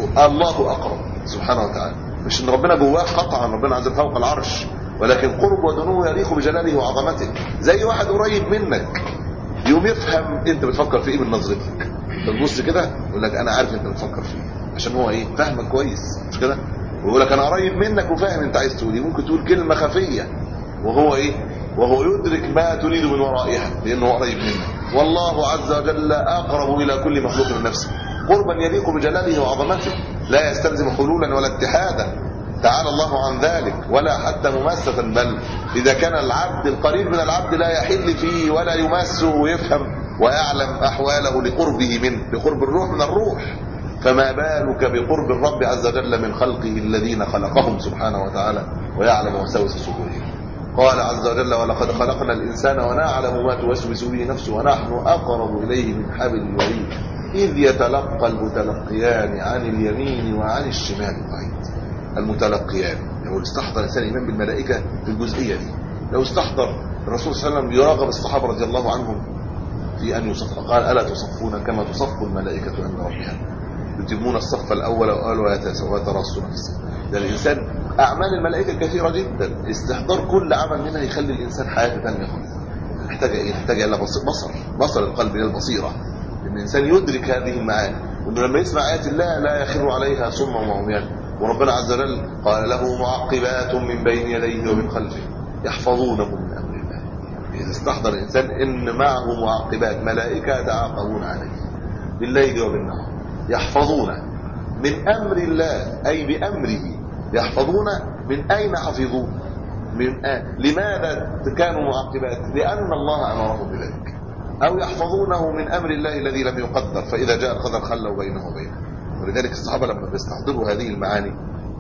الله اقرب سبحانه وتعالى، مش ان ربنا جواك قطعا، ربنا عز وجل فوق العرش، ولكن قرب ودنو يليق بجلاله وعظمته. زي واحد قريب منك يوم يفهم انت بتفكر في ايه من نظرتك، تبص كده يقول لك انا عارف انت بتفكر في ايه، عشان هو ايه فاهمك كويس، مش كده؟ ويقول لك انا قريب منك وفاهم انت عايز تقول ايه. ممكن تقول كلمه خفيه وهو ايه وهو يدرك ما تريد من ورائها لانه قريب منك. والله عز وجل اقرب الى كل مخلوق من نفسه قربا يليق بجلاله وعظمته، لا يستلزم حلولا ولا اتحادا، تعالى الله عن ذلك، ولا حتى مماسة. بل اذا كان العبد القريب من العبد لا يحل فيه ولا يمسه ويفهم ويعلم احواله لقربه منه، لقرب الروح من الروح، فما بالك بقرب الرب عز وجل من خلقه الذين خلقهم سبحانه وتعالى ويعلم وسوس صدورهم. قال عز وجل ولقد خلقنا الإنسان ونعلم ما توسوس به نفسه ونحن أقرب إليه من حبل الوريد إذ يتلقى المتلقيان عن اليمين وعن الشمال قعيد. المتلقيان لو استحضر الإنسان الإيمان بالملائكة في الجزئية دي، لو استحضر الرسول صلى الله عليه وسلم يراقب الصحابة رضي الله عنهم في أن يصف، قال ألا تصفون كما تصف الملائكة عند ربها يتمون الصف الأول وقالوا ويتراصون في الصف. ده الإنسان أعمال الملائكة كثيرة جدا، استحضار كل عمل منها يخلي الإنسان حياته ثانية خالص. يحتاج إيه؟ يحتاج إلى بصر، بصر القلب إلى البصيرة، إن الإنسان يدرك هذه المعاني، وإنه لما يسمع آيات الله لا يخر عليها صما وعميانا. وربنا عز وجل قال له معقبات من بين يديه ومن خلفه يحفظونه من أمر الله. إذا استحضر الإنسان إن معه معقبات ملائكة يتعاقبون عليه بالليل وبالنهار، يحفظون من أمر الله أي بأمره. يحفظون من أين حفظوه؟ من آه. لماذا كانوا معقبات؟ لأن الله أمرهم بذلك. أو يحفظونه من أمر الله الذي لم يقدر، فإذا جاء القدر خلوا بينه وبينه. ولذلك الصحابة لما بيستحضروا هذه المعاني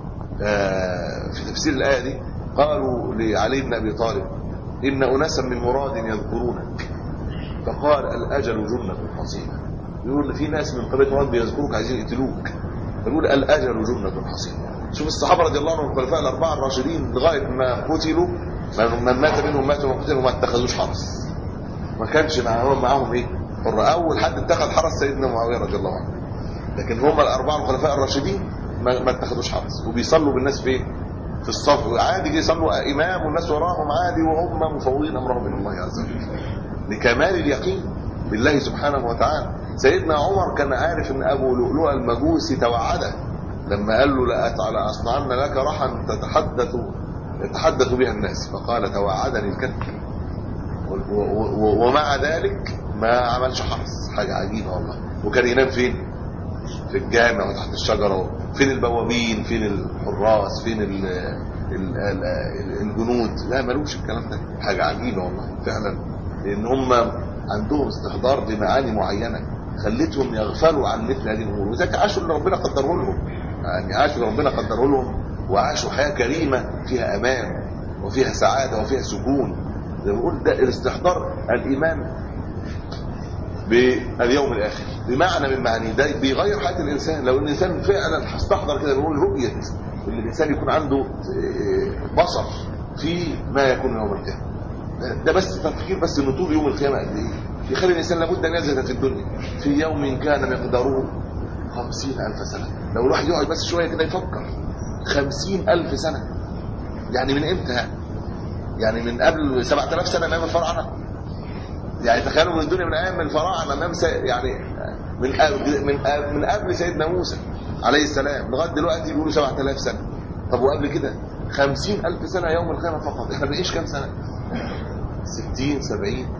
آه في تفسير الآية دي قالوا لعلي بن أبي طالب إن أناسا من مراد يذكرونك، فقال الأجل جنة حصينة. يقول في ناس من قبيلة مراد بيذكروك عايزين يقتلوك، فيقول الأجل جنة حصينة. شوف الصحابة رضي الله عنهم الخلفاء الأربعة الراشدين لغاية ما قتلوا، من مات منهم مات ومن قتلوا ما اتخذوش حرس، ما كانش معهم معهم ايه حر. أول حد اتخذ حرس سيدنا معاوية رضي الله عنه، لكن هم الأربعة الخلفاء الراشدين ما, ما اتخذوش حرس، وبيصلوا بالناس في في الصف عادي، يصلوا إمام والناس وراهم عادي، وهم مفوضين أمرهم من الله عز وجل لكمال اليقين بالله سبحانه وتعالى. سيدنا عمر كان عارف ان ابو لؤلؤ المجوسي توعده لما قال له لا اصنعن لك رحا تتحدث يتحدث بها الناس، فقال توعدني الكذب، ومع ذلك ما عملش حرس. حاجه عجيبه والله. وكان ينام فين؟ في الجامع وتحت الشجره. فين البوابين؟ فين الحراس؟ فين ال ال الجنود؟ لا ملوش الكلام ده. حاجه عجيبه والله فعلا، لان هم عندهم استحضار بمعاني معينه خلتهم يغفلوا عن مثل هذه الامور، وذاك عاشوا اللي ربنا قدره لهم، يعني عاشوا اللي ربنا قدره لهم وعاشوا حياه كريمه فيها امان وفيها سعاده وفيها سكون. زي ما بنقول ده الاستحضار الايمان باليوم الاخر بمعنى من معانيه، ده بيغير حياه الانسان. لو الانسان فعلا استحضر كده، بنقول رؤيه ان الانسان يكون عنده بصر في ما يكون يوم القيامه. ده بس تفكير بس انه طول يوم القيامه قد ايه يخلي الانسان لابد ان يزهد في الدنيا. في يوم كان مقداره خمسين ألف سنه، لو الواحد يقعد بس شويه كده يفكر خمسين ألف سنه، يعني من امتى؟ يعني من قبل سبعة آلاف سنه امام الفراعنه. يعني تخيلوا من الدنيا من ايام الفراعنه امام يعني من قبل من قبل من قبل سيدنا موسى عليه السلام لغايه دلوقتي بيقولوا سبعة آلاف سنه. طب وقبل كده خمسين ألف سنه يوم القيامه فقط. احنا بنعيش كام سنه؟ ستين سبعين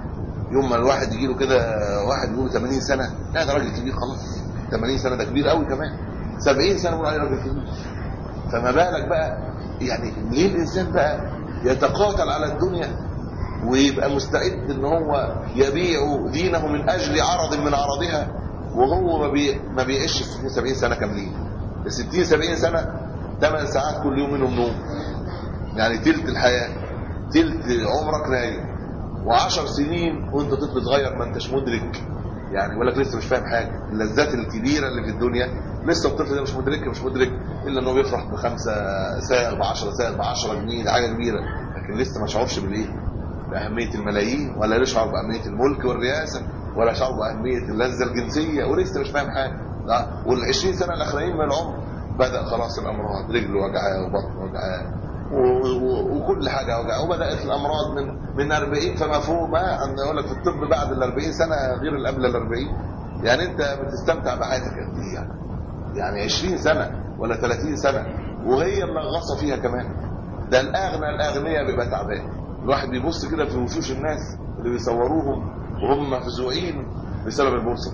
يوم ما الواحد يجي له كده واحد يقول ثمانين سنه، لا ده راجل كبير خلاص. ثمانين سنه ده كبير قوي كمان. سبعين سنه يقول عليه راجل كبير. فما بالك بقى يعني ليه الانسان بقى يتقاتل على الدنيا ويبقى مستعد ان هو يبيع دينه من اجل عرض من عرضها، وهو ما بي ما بيعيش ستين سبعين سنه كاملين. ستين سبعين سنه ثمان ساعات كل يوم منهم نوم، يعني تلت الحياه، تلت عمرك نايم. وعشر سنين وانت طفل صغير ما انتش مدرك، يعني يقول لك لسه مش فاهم حاجه. اللذات الكبيره اللي في الدنيا لسه الطفل ده مش مدرك مش مدرك الا انه بيفرح بخمسه ساعه بعشرة ساعه بعشرة جنيه، ده حاجه كبيره، لكن لسه ما شعرش بالايه؟ باهميه الملايين، ولا يشعر باهميه الملك والرئاسه، ولا يشعر باهميه اللذه الجنسيه، ولسه مش فاهم حاجه. وال20 سنه الاخرين من العمر بدا خلاص الامراض، رجله وجعاه وبطنه وجعاه وكل حاجه وجعاه، وبدات الامراض من من أربعين فما فوق بقى. انا اقول لك في الطب بعد ال أربعين سنه غير اللي قبل ال أربعين. يعني انت بتستمتع بحياتك قد ايه يعني؟ يعني عشرين سنه ولا ثلاثين سنه وهي ملغصه فيها كمان. ده الاغنى الاغنياء بيبقى تعبان. الواحد بيبص كده في وشوش الناس اللي بيصوروهم وهم مفزوعين بسبب البورصه.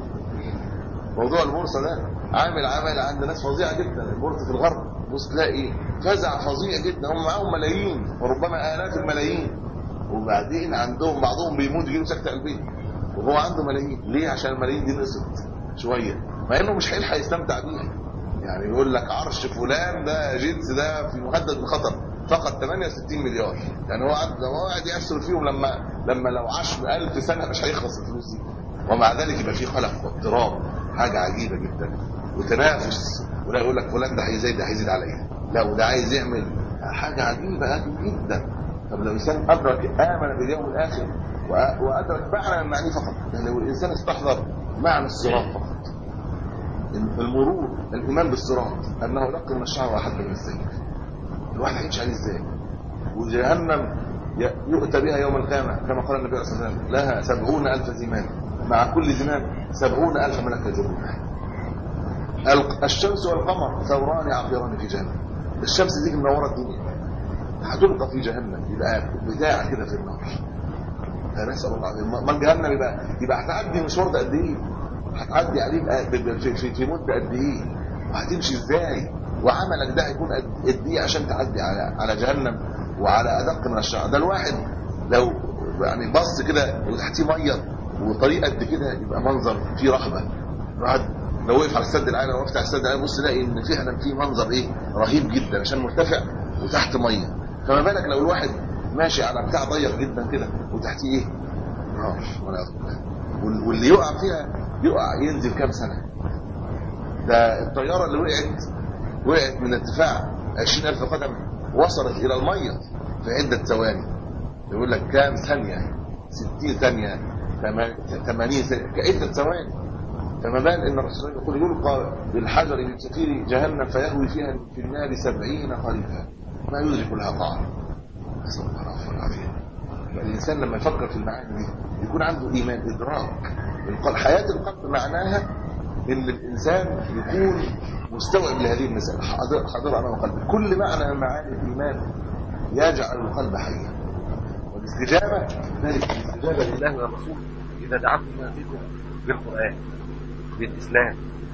موضوع البورصه ده عامل عمل عند ناس فظيعه جدا. البورصه في الغرب بص تلاقي فزع فظيع جدا، هم معاهم ملايين وربما آلاف الملايين، وبعدين عندهم بعضهم بيموت يجيله سكتة قلبية وهو عنده ملايين. ليه؟ عشان الملايين دي نقصت شويه، مع انه مش هيلحق يستمتع بيها. يعني يقول لك عرش فلان ده جنس ده في مهدد بالخطر، فقط ثمانية وستين مليار. يعني هو قاعد هو قاعد يحصل فيهم لما لما لو عاش ألف سنه مش هيخلص الفلوس دي. ومع ذلك يبقى في قلق واضطراب، حاجه عجيبه جدا، وتنافس. ولا يقول لك فلان ده هيزيد ده هيزيد عليا، لا وده عايز يعمل حاجه عجيبه جدا. طب لو الانسان ادرك امن باليوم الاخر وادرك معنى المعني فقط، يعني لو الانسان استحضر معنى الصراط فقط، المرور، الايمان بالصراط انه يلقي من الشعر واحد من السيف، الواحد هيمشي عليه ازاي؟ وجهنم يؤتى بها يوم القيامه كما قال النبي صلى الله عليه وسلم لها سبعون ألف زمام، مع كل زمام سبعون ألف ملك يجرونها. الشمس والقمر ثوران عقيران في جهنم. الشمس دي منوره الدنيا، هتلقى في جهنم يبقى بتاع كده في النار. فنسال الله العظيم. ما جهنم يبقى يبقى هتعدي مشوار ده قد ايه؟ هتعدي عليه في في في مده قد ايه؟ وهتمشي ازاي؟ وعملك ده هيكون قد ايه عشان تعدي على على جهنم وعلى ادق من الشعر؟ ده الواحد لو يعني بص كده وتحتيه ميه وطريق قد كده يبقى منظر فيه رهبه. الواحد لو وقف على السد العالي وقفت على السد العالي بص لاقي ان فعلا في منظر ايه رهيب جدا عشان مرتفع وتحت ميه. فما بالك لو الواحد ماشي على بتاع ضيق جدا كده وتحتيه ايه نار ولا يقول، واللي يقع فيها يقع ينزل كام سنه. ده الطياره اللي وقعت وقعت من ارتفاع عشرين ألف قدم وصلت الى الميه في عده ثواني. يقول لك كام ثانيه؟ ستين ثانيه، ثمانين ثانيه، كعده ثواني. فما بال ان الرسول يقول يلقى بالحجر من سفير جهنم فيهوي فيها في النار سبعين خريفا ما يدرك لها طعم. نسال الله العفو والعافيه. الانسان لما يفكر في المعاني دي يكون عنده ايمان، ادراك القلب. حياه القلب معناها ان الانسان يكون مستوعب لهذه المساله، حاضر امام قلبه. كل معنى من معاني الايمان يجعل القلب حيا. والاستجابه ذلك الاستجابه لله والرسول اذا دعاكم ما فيكم بالقران، بالاسلام،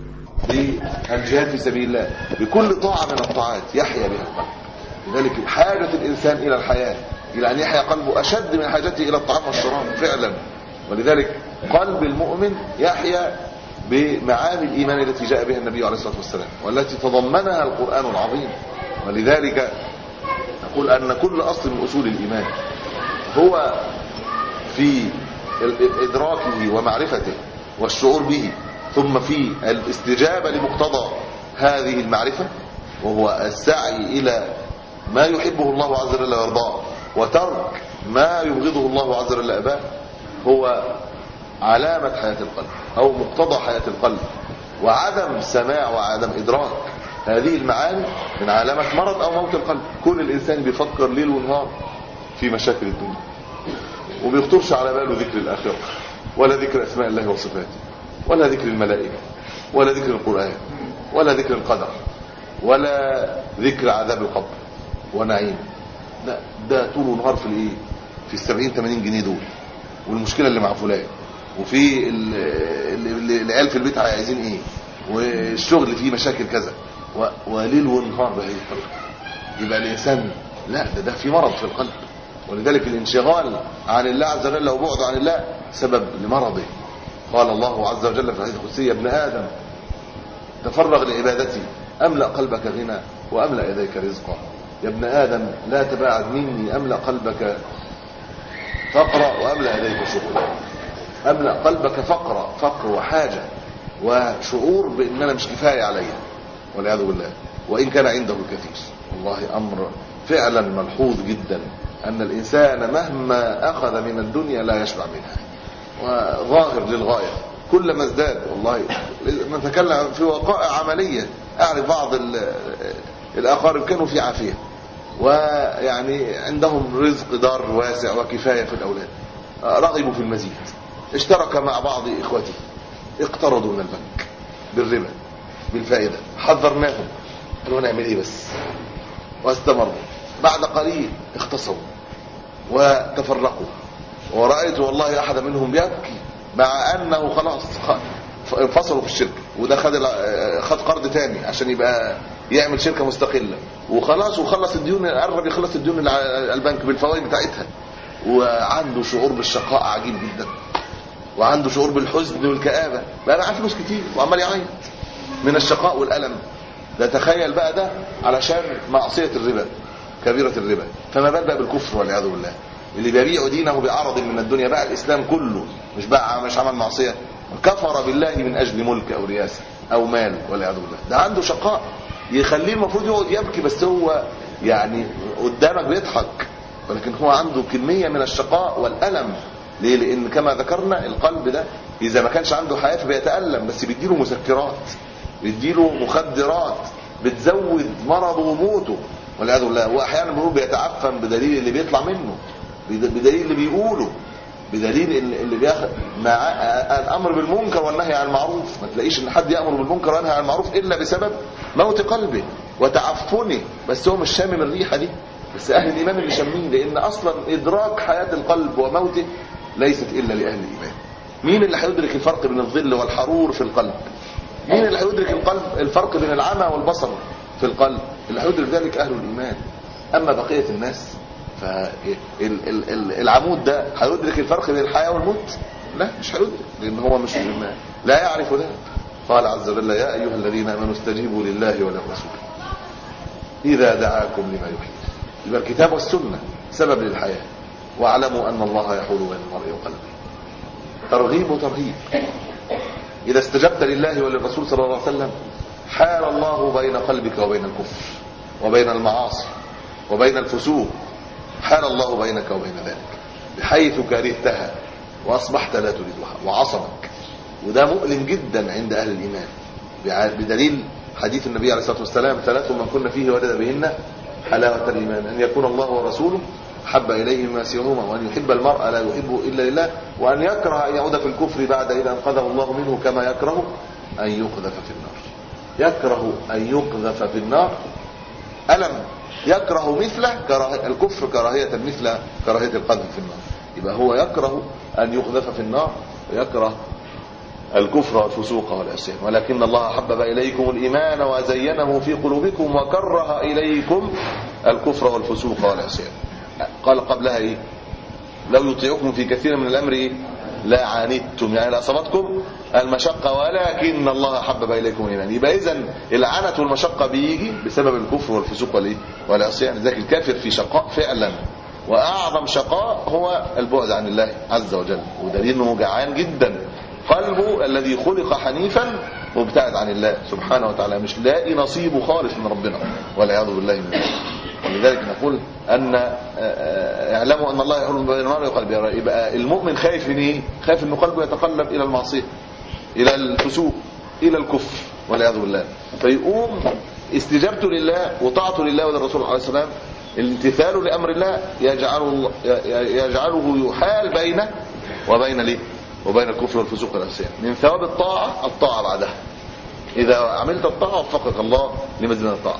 بالجهاد في سبيل الله، بكل طاعه من الطاعات يحيا بها القلب. لذلك حاجه الانسان الى الحياه، الى ان يحيا قلبه اشد من حاجته الى الطعام والشراب فعلا. ولذلك قلب المؤمن يحيا بمعاني الايمان التي جاء بها النبي عليه الصلاه والسلام والتي تضمنها القران العظيم. ولذلك نقول ان كل اصل من اصول الايمان هو في ادراكه ومعرفته والشعور به، ثم في الاستجابه لمقتضى هذه المعرفه، وهو السعي الى ما يحبه الله عز وجل ويرضاه وترك ما يبغضه الله عز وجل اباه. هو علامه حياه القلب او مقتضى حياه القلب. وعدم سماع وعدم ادراك هذه المعاني من علامه مرض او موت القلب. كل الانسان بيفكر ليل ونهار في مشاكل الدنيا وبيخطرش على باله ذكر الاخره ولا ذكر اسماء الله وصفاته ولا ذكر الملائكه ولا ذكر القران ولا ذكر القدر ولا ذكر عذاب القبر ونعيم. لا، ده طول ونهار في الايه في السبعين ثمانين جنيه دول. والمشكله اللي مع فلان، وفي العيال في البيت عايزين ايه، والشغل فيه مشاكل كذا، وليل ونهار بهذه الطريقه. يبقى الانسان لا ده ده في مرض في القلب. ولذلك الانشغال عن الله عز وجل وبعد عن الله سبب لمرضه. قال الله عز وجل في الحديث القدسي: يا ابن ادم تفرغ لعبادتي املا قلبك غنى واملا يديك رزقا. يا ابن ادم لا تباعد مني املا قلبك فقرا واملا يديك شكرا. املا قلبك فقرا، فقر وحاجه وشعور بان انا مش كفايه عليا والعياذ بالله، وان كان عنده الكثير. والله امر فعلا ملحوظ جدا ان الانسان مهما اخذ من الدنيا لا يشبع منها، وظاهر للغايه. كلما ازداد، والله نتكلم في وقائع عمليه، اعرف بعض الاقارب كانوا في عافيه ويعني عندهم رزق دار واسع وكفايه في الاولاد، رغبوا في المزيد، اشترك مع بعض اخوته، اقترضوا من البنك بالربا بالفائده، حذرناهم قالوا نعمل ايه بس، واستمروا. بعد قليل اختصموا وتفرقوا، ورأيت والله احد منهم يبكي مع انه خلاص انفصلوا في الشركه، وده خد خد قرض تاني عشان يبقى يعمل شركه مستقله، وخلاص وخلص الديون، قرب يخلص الديون البنك بالفوائد بتاعتها، وعنده شعور بالشقاء عجيب جدا، وعنده شعور بالحزن والكآبه، بقى معاه فلوس كتير وعمال يعيط من الشقاء والألم. ده تخيل بقى ده علشان معصيه الربا، كبيره الربا، فما بال بقى بالكفر والعياذ بالله، اللي بيبيع دينه بعرض من الدنيا. بقى الاسلام كله مش بقى مش عمل معصيه، كفر بالله من اجل ملك او رياسه او مال والعياذ بالله. ده عنده شقاء يخليه المفروض يقعد يبكي، بس هو يعني قدامك بيضحك، ولكن هو عنده كميه من الشقاء والالم. ليه؟ لان كما ذكرنا القلب ده اذا ما كانش عنده حياه فبيتالم، بس بيديله مسكرات، بيديله مخدرات بتزود مرضه وموته والعياذ بالله. واحيانا بيقول بيتعفن بدليل اللي بيطلع منه، بدليل اللي بيقوله، بدليل اللي بياخد مع الامر بالمنكر والنهي عن المعروف. ما تلاقيش ان حد يامر بالمنكر وينهى عن المعروف الا بسبب موت قلبه وتعفنه، بس هو مش شامم الريحه دي، بس اهل الايمان اللي شامين، لان اصلا ادراك حياه القلب وموته ليست الا لاهل الايمان. مين اللي هيدرك الفرق بين الظل والحرور في القلب؟ مين اللي هيدرك القلب الفرق بين العمى والبصر في القلب؟ اللي هيدرك ذلك اهل الايمان. اما بقيه الناس فالعمود ده هيدرك الفرق بين الحياه والموت؟ لا، مش هيدرك، لان هو مش لا يعرف ذلك. قال عز وجل: يا ايها الذين امنوا استجيبوا لله وللرسول اذا دعاكم لما يحييكم. يبقى الكتاب والسنه سبب للحياه، واعلموا ان الله يحول بين المرء وقلبه. ترغيب وترهيب. اذا استجبت لله وللرسول صلى الله عليه وسلم حال الله بين قلبك وبين الكفر وبين المعاصي وبين الفسوق، حال الله بينك وبين ذلك بحيث كرهتها واصبحت لا تريدها وعصمك. وده مؤلم جدا عند اهل الايمان، بدليل حديث النبي عليه الصلاه والسلام: ثلاث من كن فيه وجد بهن حلاوه الايمان، ان يكون الله ورسوله حب اليه ما سواهما، وان يحب المرء لا يحبه الا لله، وان يكره ان يعود في الكفر بعد اذا انقذه الله منه، كما يكره ان يقذف في النار. يكره ان يقذف في النار، ألم يكره مثله كراهية الكفر، كراهية مثل كراهية القذف في النار. يبقى هو يكره أن يقذف في النار، ويكره الكفر والفسوق والعصيان. ولكن الله حبب إليكم الإيمان وزينه في قلوبكم وكره إليكم الكفر والفسوق والعصيان. قال قبلها إيه؟ لو يطيعكم في كثير من الأمر إيه؟ لا عانيتم، يعني لا أصابتكم المشقة ولكن الله حبب إليكم الإيمان. يبقى إذن العنة والمشقة بيجي بسبب الكفر والفسوق والعصيان. ذلك الكافر في شقاء فعلا، وأعظم شقاء هو البعد عن الله عز وجل، ودليل أنه جعان جدا. قلبه الذي خلق حنيفا مبتعد عن الله سبحانه وتعالى، مش لاقي نصيبه خالص من ربنا والعياذ بالله من ذلك. ولذلك نقول أن اعلموا أن الله يحول بين المرء وقلبه. يبقى المؤمن خايف من إيه؟ خايف أن قلبه يتقلب إلى المعصية، إلى الفسوق، إلى الكفر والعياذ بالله. فيقوم استجابته لله وطاعته لله وللرسول عليه السلام، الامتثال لأمر الله يجعله يجعله يحال بينه وبين ليه وبين الكفر والفسوق والعصيان. من ثواب الطاعة الطاعة بعدها، إذا عملت الطاعة وفقك الله لمزيد الطاعة.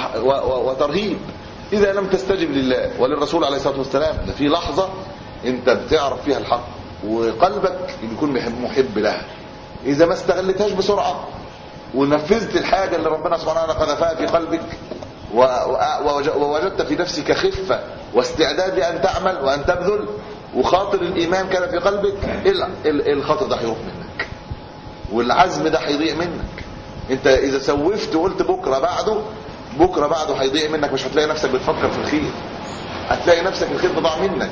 وترهيب إذا لم تستجب لله وللرسول عليه الصلاة والسلام، ده في لحظة أنت بتعرف فيها الحق وقلبك يكون محب لها. اذا ما استغلتهاش بسرعه ونفذت الحاجه اللي ربنا سبحانه وتعالى قذفها في قلبك ووجدت في نفسك خفه واستعداد لان تعمل وان تبذل، وخاطر الايمان كان في قلبك، الخاطر ده هيروح منك والعزم ده هيضيع منك. انت اذا سوفت وقلت بكره بعده، بكره بعده هيضيع منك، مش هتلاقي نفسك بتفكر في الخير، هتلاقي نفسك الخير ضاع منك.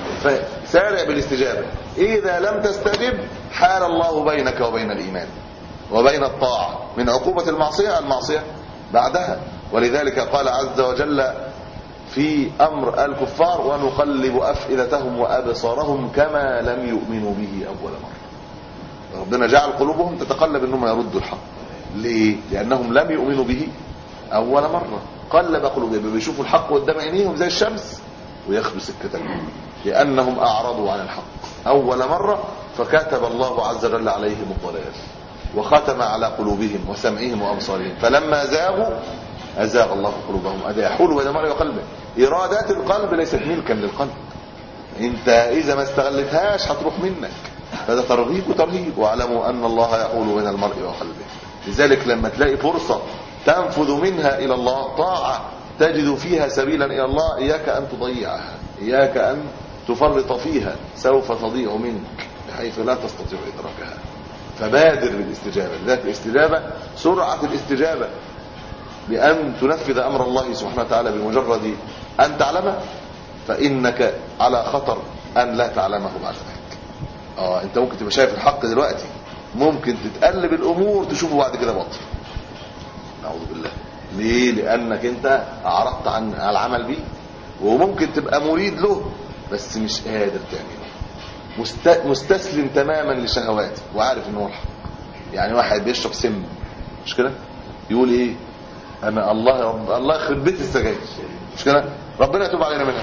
فسارع بالاستجابه. اذا لم تستجب حال الله بينك وبين الايمان وبين الطاعه. من عقوبه المعصيه المعصيه بعدها. ولذلك قال عز وجل في امر الكفار: ونقلب افئدتهم وابصارهم كما لم يؤمنوا به اول مره. ربنا جعل قلوبهم تتقلب انهم يردوا الحق. ليه؟ لانهم لم يؤمنوا به اول مره. قلب قلوبهم، بيشوفوا الحق قدام عينيهم زي الشمس وياخدوا سكه لانهم اعرضوا عن الحق اول مره، فكتب الله عز وجل عليهم الضلال وختم على قلوبهم وسمعهم وابصارهم، فلما زاغوا ازاغ الله قلوبهم. ادي يحول بين المرء وقلبه. ارادات القلب ليست ملكا للقلب، انت اذا ما استغلتهاش هتروح منك. هذا ترغيب وترهيب. واعلموا ان الله يحول بين المرء وقلبه. لذلك لما تلاقي فرصه تنفذ منها الى الله، طاعه تجد فيها سبيلا الى الله، اياك ان تضيعها، اياك ان تفرط فيها، سوف تضيع منك بحيث لا تستطيع ادراكها. فبادر بالاستجابه. لذلك الاستجابه سرعه الاستجابه، بأن تنفذ أمر الله سبحانه وتعالى بمجرد أن تعلمه، فإنك على خطر أن لا تعلمه بعد ذلك. آه أنت ممكن تبقى شايف الحق دلوقتي، ممكن تتقلب الأمور تشوفه بعد كده باطل. نعوذ بالله. ليه؟ لأنك أنت أعرضت عن العمل به. وممكن تبقى مريد له بس مش قادر تعمله، مستسلم تماما لشهواته وعارف إنه الحق. يعني واحد بيشرب سم، مش كده؟ يقول إيه؟ انا الله رب الله يخرب بيت السجاير، مش كده؟ ربنا يتوب علينا منها،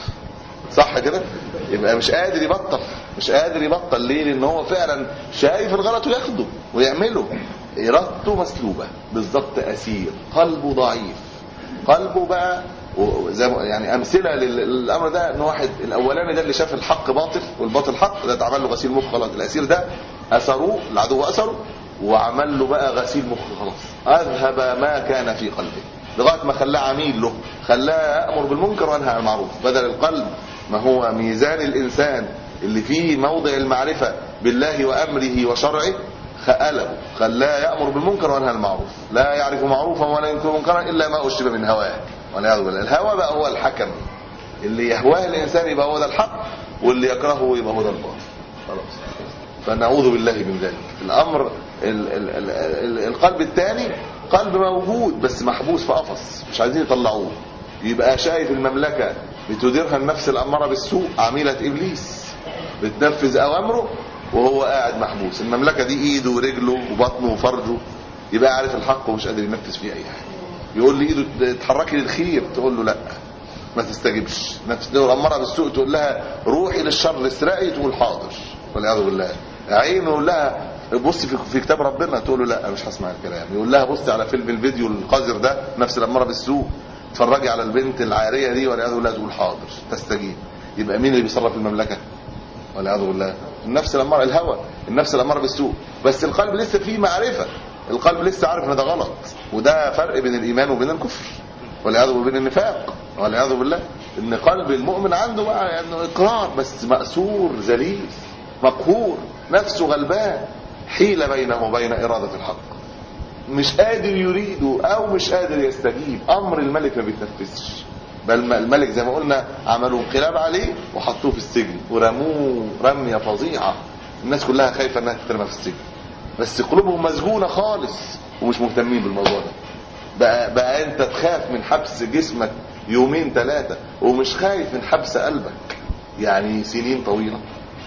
صح كده؟ يبقى مش قادر يبطل، مش قادر يبطل. ليه؟ لان هو فعلا شايف الغلط وياخده ويعمله. ارادته مسلوبه بالظبط، اسير، قلبه ضعيف. قلبه بقى زي يعني امثله للامر ده، ان واحد الاولاني ده اللي شاف الحق باطل والباطل حق، ده اتعمل له غسيل مخ خلاص. الاسير ده اثروه العدو، اثره وعمل له بقى غسيل مخ خلاص، اذهب ما كان في قلبه لغايه ما خلاه عميل له، خلاه يامر بالمنكر وينهى عن المعروف. بدل القلب ما هو ميزان الانسان اللي فيه موضع المعرفه بالله وامره وشرعه، قلبه خلاه يامر بالمنكر وينهى عن المعروف. لا يعرف معروفا ولا ينكر منكرا الا ما اشرب من هواه، والعياذ بالله. الهوى بقى هو الحكم، اللي يهواه الانسان يبقى هو ده الحق، واللي يكرهه يبقى هو ده الباطل. خلاص. فنعوذ بالله من ذلك. الامر ال ال ال ال القلب الثاني قلب موجود بس محبوس في قفص، مش عايزين يطلعوه. يبقى شايف المملكه بتديرها النفس الاماره بالسوء، عميله ابليس بتنفذ اوامره وهو قاعد محبوس. المملكه دي ايده ورجله وبطنه وفرجه، يبقى عارف الحق ومش قادر ينفذ فيه اي حاجه. يقول لي ايده اتحركي للخير، تقول له لا ما تستجبش. نفس الاماره بالسوء تقول لها روحي للشر اسرقي، تقول حاضر، والعياذ بالله. عينه يقول لها بصي في, في كتاب ربنا، تقول له لا مش هسمع الكلام. يقول لها بصي على فيلم الفيديو القذر ده، نفس الاماره بالسوء، اتفرجي على البنت العاريه دي، والعياذ بالله، تقول حاضر، تستجيب. يبقى مين اللي بيصرف المملكه؟ والعياذ بالله النفس الاماره، الهوى، النفس الاماره بالسوء. بس القلب لسه فيه معرفه، القلب لسه عارف ان ده غلط، وده فرق بين الايمان وبين الكفر، والعياذ بالله، وبين النفاق، والعياذ بالله. ان قلب المؤمن عنده بقى يعني اقرار بس مأسور ذليل مقهور، نفسه غلبان، حيل بينه وبين إرادة الحق، مش قادر يريده او مش قادر يستجيب. امر الملك ما بيتنفذش، بل الملك زي ما قلنا عملوا انقلاب عليه وحطوه في السجن ورموه رميه فظيعه، الناس كلها خايفه انها تترمى في السجن، بس قلوبهم مسجونه خالص ومش مهتمين بالموضوع ده. بقى, بقى انت تخاف من حبس جسمك يومين ثلاثه ومش خايف من حبس قلبك يعني سنين طويله،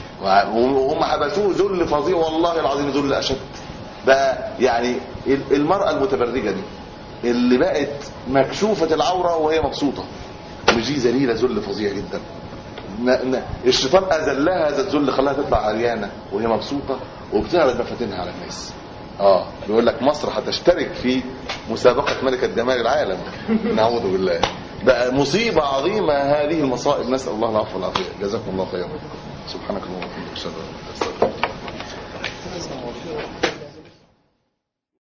وهم حبسوه ذل فظيع، والله العظيم ذل اشد. بقى يعني المرأة المتبرجة دي اللي بقت مكشوفة العورة وهي مبسوطة، مش دي ذليلة ذل فظيع جدا. الشيطان أذلها هذا الذل، خلاها تطلع عريانة وهي مبسوطة وبتعرض مفاتنها على الناس. اه بيقول لك مصر هتشترك في مسابقة ملكة جمال العالم. نعوذ بالله. بقى مصيبة عظيمة هذه المصائب، نسأل الله العفو والعافية. جزاكم الله خيرا. سبحانك اللهم وبحمدك اشهد ان لا اله الا انت استغفرك.